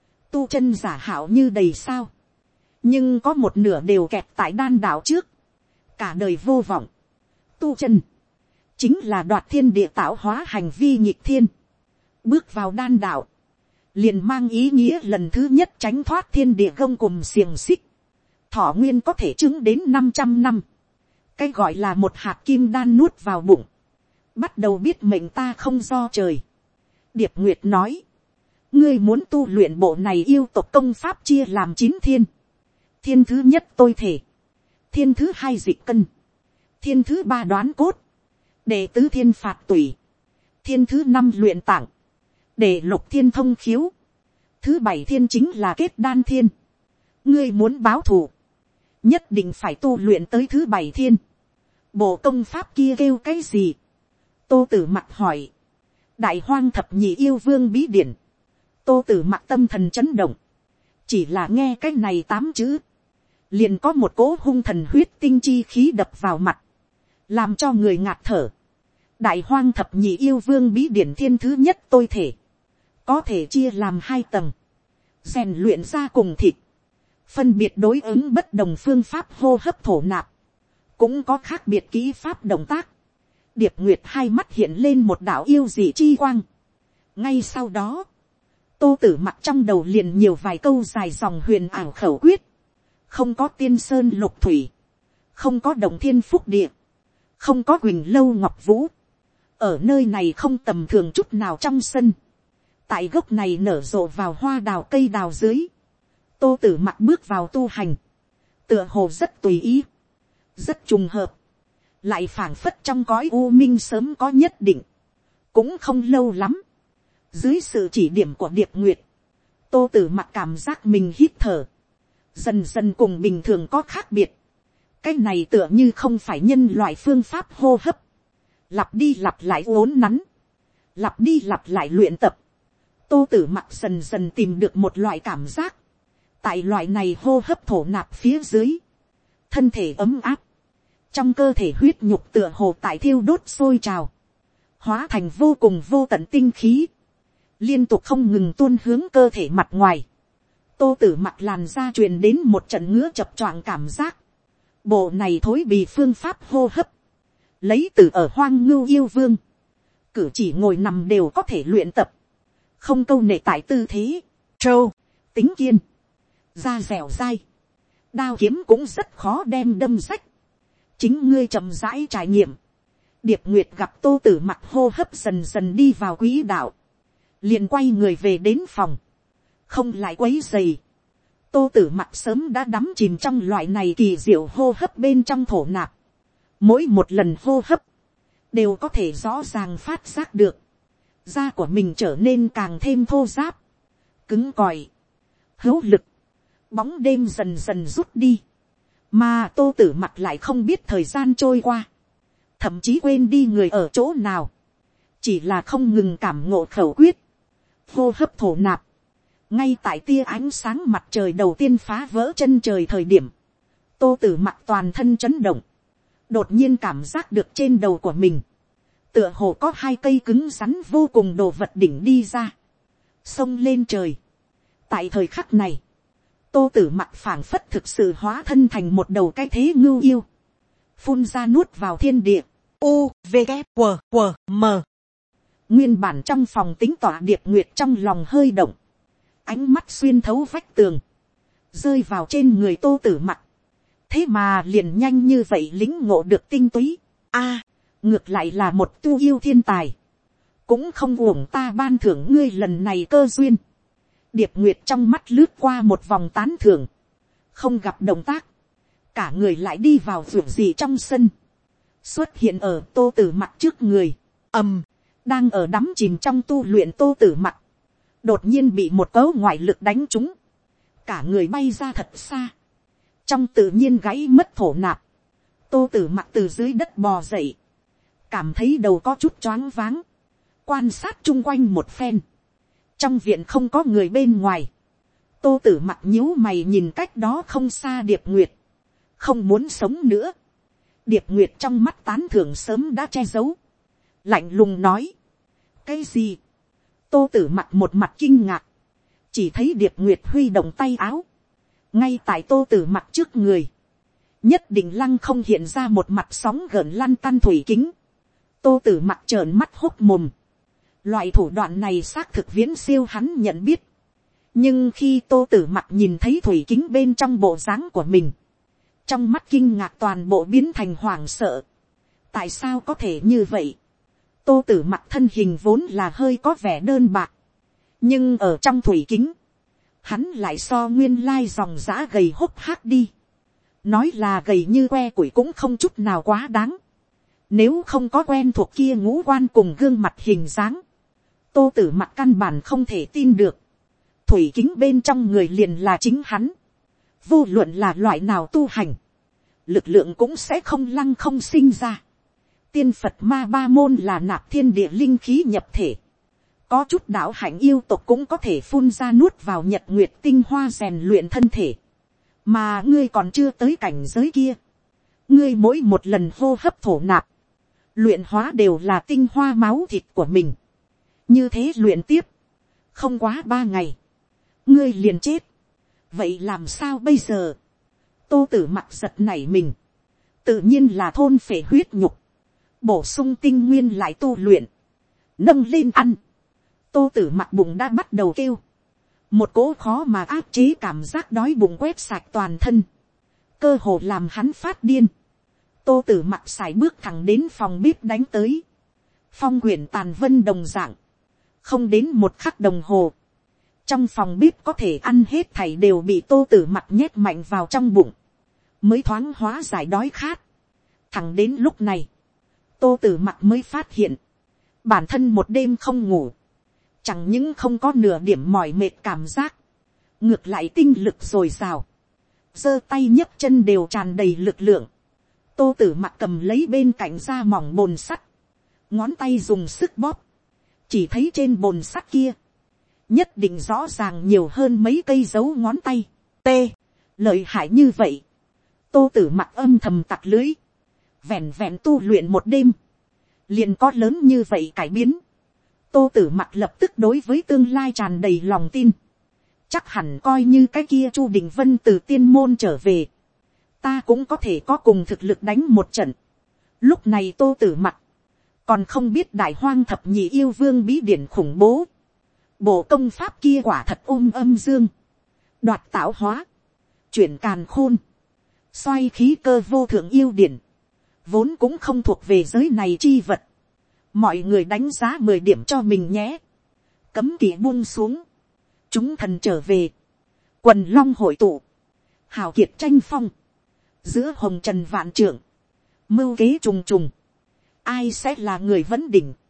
Tu chân giả hảo như đầy sao, nhưng có một nửa đều kẹt tại đan đạo trước, cả đời vô vọng. Tu chân chính là đoạt thiên địa tạo hóa hành vi nhịp thiên. Bước vào đan đạo, liền mang ý nghĩa lần thứ nhất tránh thoát thiên địa gông cùm xiềng xích. Thọ nguyên có thể chứng đến năm trăm năm. Cái gọi là một hạt kim đan nuốt vào bụng, bắt đầu biết mệnh ta không do trời. Điệp Nguyệt nói, ngươi muốn tu luyện bộ này yêu tộc công pháp chia làm chín thiên. Thiên thứ nhất tôi thể, thiên thứ hai dịch cân, thiên thứ ba đoán cốt, đệ tứ thiên phạt tủy, thiên thứ năm luyện tạng, đệ lục thiên thông khiếu, thứ bảy thiên chính là kết đan thiên. Ngươi muốn báo thù, nhất định phải tu luyện tới thứ bảy thiên. Bộ công pháp kia kêu cái gì? Tô Tử Mặc hỏi. Đại Hoang thập nhị yêu vương bí điển. Tô Tử Mặc tâm thần chấn động, chỉ là nghe cái này tám chữ, liền có một cỗ hung thần huyết tinh chi khí đập vào mặt, làm cho người ngạt thở. Đại Hoang thập nhị yêu vương bí điển thiên thứ nhất tôi thể, có thể chia làm hai tầng, rèn luyện ra cùng thịt, phân biệt đối ứng bất đồng phương pháp hô hấp thổ nạp, cũng có khác biệt kỹ pháp động tác. Điệp Nguyệt hai mắt hiện lên một đạo yêu dị chi quang. Ngay sau đó, Tô Tử Mặc trong đầu liền nhiều vài câu dài dòng huyền ảo khẩu quyết. Không có tiên sơn lục thủy, không có động thiên phúc địa, không có Quỳnh lâu ngọc vũ. Ở nơi này không tầm thường chút nào trong sân, tại gốc này nở rộ vào hoa đào cây đào dưới, Tô Tử Mặc bước vào tu hành, tựa hồ rất tùy ý, rất trùng hợp, lại phảng phất trong cõi u minh sớm có nhất định. Cũng không lâu lắm, dưới sự chỉ điểm của Điệp Nguyệt, Tô Tử Mặc cảm giác mình hít thở dần dần cùng bình thường có khác biệt. Cái này tựa như không phải nhân loại phương pháp hô hấp, lặp đi lặp lại uốn nắn, lặp đi lặp lại luyện tập. Tô Tử Mặc dần dần tìm được một loại cảm giác, tại loại này hô hấp thổ nạp phía dưới, thân thể ấm áp, trong cơ thể huyết nhục tựa hồ tại thiêu đốt sôi trào, hóa thành vô cùng vô tận tinh khí, liên tục không ngừng tuôn hướng cơ thể mặt ngoài. Tô Tử Mặc làn da truyền đến một trận ngứa chập choạng cảm giác. Bộ này thối bì phương pháp hô hấp, lấy từ ở Hoang Ngưu Yêu Vương, cử chỉ ngồi nằm đều có thể luyện tập, không câu nệ tại tư thế, trâu, tính kiên, da dẻo dai, đao kiếm cũng rất khó đem đâm rách. Chính ngươi chậm rãi trải nghiệm. Điệp Nguyệt gặp Tô Tử Mặc hô hấp dần dần đi vào quỹ đạo, liền quay người về đến phòng, không lại quấy dày. Tô Tử Mặc sớm đã đắm chìm trong loại này kỳ diệu hô hấp bên trong thổ nạp, mỗi một lần hô hấp đều có thể rõ ràng phát giác được da của mình trở nên càng thêm thô ráp, cứng còi, hữu lực. Bóng đêm dần dần rút đi, mà Tô Tử Mặc lại không biết thời gian trôi qua, thậm chí quên đi người ở chỗ nào, chỉ là không ngừng cảm ngộ khẩu quyết, hô hấp thổ nạp. Ngay tại tia ánh sáng mặt trời đầu tiên phá vỡ chân trời thời điểm, Tô Tử Mặc toàn thân chấn động, đột nhiên cảm giác được trên đầu của mình tựa hồ có hai cây cứng rắn vô cùng đồ vật đỉnh đi ra, xông lên trời. Tại thời khắc này, Tô Tử Mặc phảng phất thực sự hóa thân thành một đầu cái thế ngưu yêu, phun ra nuốt vào thiên địa. U, V, K, W, W, M. Nguyên bản trong phòng tính tỏa Điệp Nguyệt trong lòng hơi động, ánh mắt xuyên thấu vách tường, rơi vào trên người Tô Tử Mặc. Thế mà liền nhanh như vậy lĩnh ngộ được tinh túy. A, ngược lại là một tu yêu thiên tài, cũng không uổng ta ban thưởng ngươi lần này cơ duyên. Điệp Nguyệt trong mắt lướt qua một vòng tán thưởng, không gặp động tác, cả người lại đi vào ruộng gì trong sân, xuất hiện ở Tô Tử Mặc trước người. ầm, đang ở đắm chìm trong tu luyện Tô Tử Mặc đột nhiên bị một cấu ngoại lực đánh trúng, cả người bay ra thật xa, trong tự nhiên gãy mất thổ nạp. Tô Tử Mặc từ dưới đất bò dậy, cảm thấy đầu có chút choáng váng, quan sát chung quanh một phen, trong viện không có người bên ngoài. Tô Tử Mặc nhíu mày nhìn cách đó không xa Điệp Nguyệt, không muốn sống nữa. Điệp Nguyệt trong mắt tán thưởng sớm đã che giấu, lạnh lùng nói, cái gì? Tô Tử Mặc một mặt kinh ngạc, chỉ thấy Điệp Nguyệt huy động tay áo, ngay tại Tô Tử Mặc trước người, nhất định lăng không hiện ra một mặt sóng gợn lăn tăn thủy kính. Tô Tử Mặc trợn mắt hốc mồm, loại thủ đoạn này xác thực viễn siêu hắn nhận biết. Nhưng khi Tô Tử Mặc nhìn thấy thủy kính bên trong bộ dáng của mình, trong mắt kinh ngạc toàn bộ biến thành hoảng sợ. Tại sao có thể như vậy? Tô Tử Mặc thân hình vốn là hơi có vẻ đơn bạc, nhưng ở trong thủy kính, hắn lại so nguyên lai dòng dã gầy hốc hác đi. Nói là gầy như que củi cũng không chút nào quá đáng. Nếu không có quen thuộc kia ngũ quan cùng gương mặt hình dáng, Tô Tử Mặc căn bản không thể tin được. Thủy kính bên trong người liền là chính hắn. Vô luận là loại nào tu hành, lực lượng cũng sẽ không lăng không sinh ra. Tiên Phật ma ba môn là nạp thiên địa linh khí nhập thể. Có chút đạo hạnh yêu tộc cũng có thể phun ra nuốt vào nhật nguyệt tinh hoa rèn luyện thân thể. Mà ngươi còn chưa tới cảnh giới kia. Ngươi mỗi một lần hô hấp thổ nạp, luyện hóa đều là tinh hoa máu thịt của mình. Như thế luyện tiếp, không quá ba ngày, ngươi liền chết. Vậy làm sao bây giờ? Tô Tử Mặc giật nảy mình. Tự nhiên là thôn phệ huyết nhục, bổ sung tinh nguyên lại tu luyện, nâng lên ăn. Tô Tử Mặc bụng đã bắt đầu kêu, một cỗ khó mà áp chế cảm giác đói bụng quét sạch toàn thân, cơ hồ làm hắn phát điên. Tô Tử Mặc sải bước thẳng đến phòng bếp đánh tới, phong quyển tàn vân đồng dạng, không đến một khắc đồng hồ, Trong phòng bếp có thể ăn hết thảy đều bị Tô Tử Mặc nhét mạnh vào trong bụng, mới thoáng hóa giải đói khát. Thẳng đến lúc này, Tô Tử Mặc mới phát hiện, bản thân một đêm không ngủ, chẳng những không có nửa điểm mỏi mệt cảm giác, ngược lại tinh lực dồi dào, giơ tay nhấc chân đều tràn đầy lực lượng. Tô Tử Mặc cầm lấy bên cạnh da mỏng bồn sắt, ngón tay dùng sức bóp, chỉ thấy trên bồn sắt kia, nhất định rõ ràng nhiều hơn mấy cây dấu ngón tay. T, lợi hại như vậy. Tô Tử Mặc âm thầm tặc lưới, vẹn vẹn tu luyện một đêm, liền có lớn như vậy cải biến. Tô Tử Mặc lập tức đối với tương lai tràn đầy lòng tin, chắc hẳn coi như cái kia Chu Đình Vân từ tiên môn trở về, ta cũng có thể có cùng thực lực đánh một trận. Lúc này Tô Tử Mặc còn không biết đại hoang thập nhị yêu vương bí điển khủng bố, bộ công pháp kia quả thật ôm âm dương, đoạt tạo hóa, chuyển càn khôn, xoay khí cơ vô thượng yêu điển, vốn cũng không thuộc về giới này chi vật. Mọi người đánh giá mười điểm cho mình nhé. Cấm kỵ buông xuống, chúng thần trở về, quần long hội tụ, hào kiệt tranh phong, giữa hồng trần vạn trưởng, mưu kế trùng trùng, ai sẽ là người vấn đỉnh.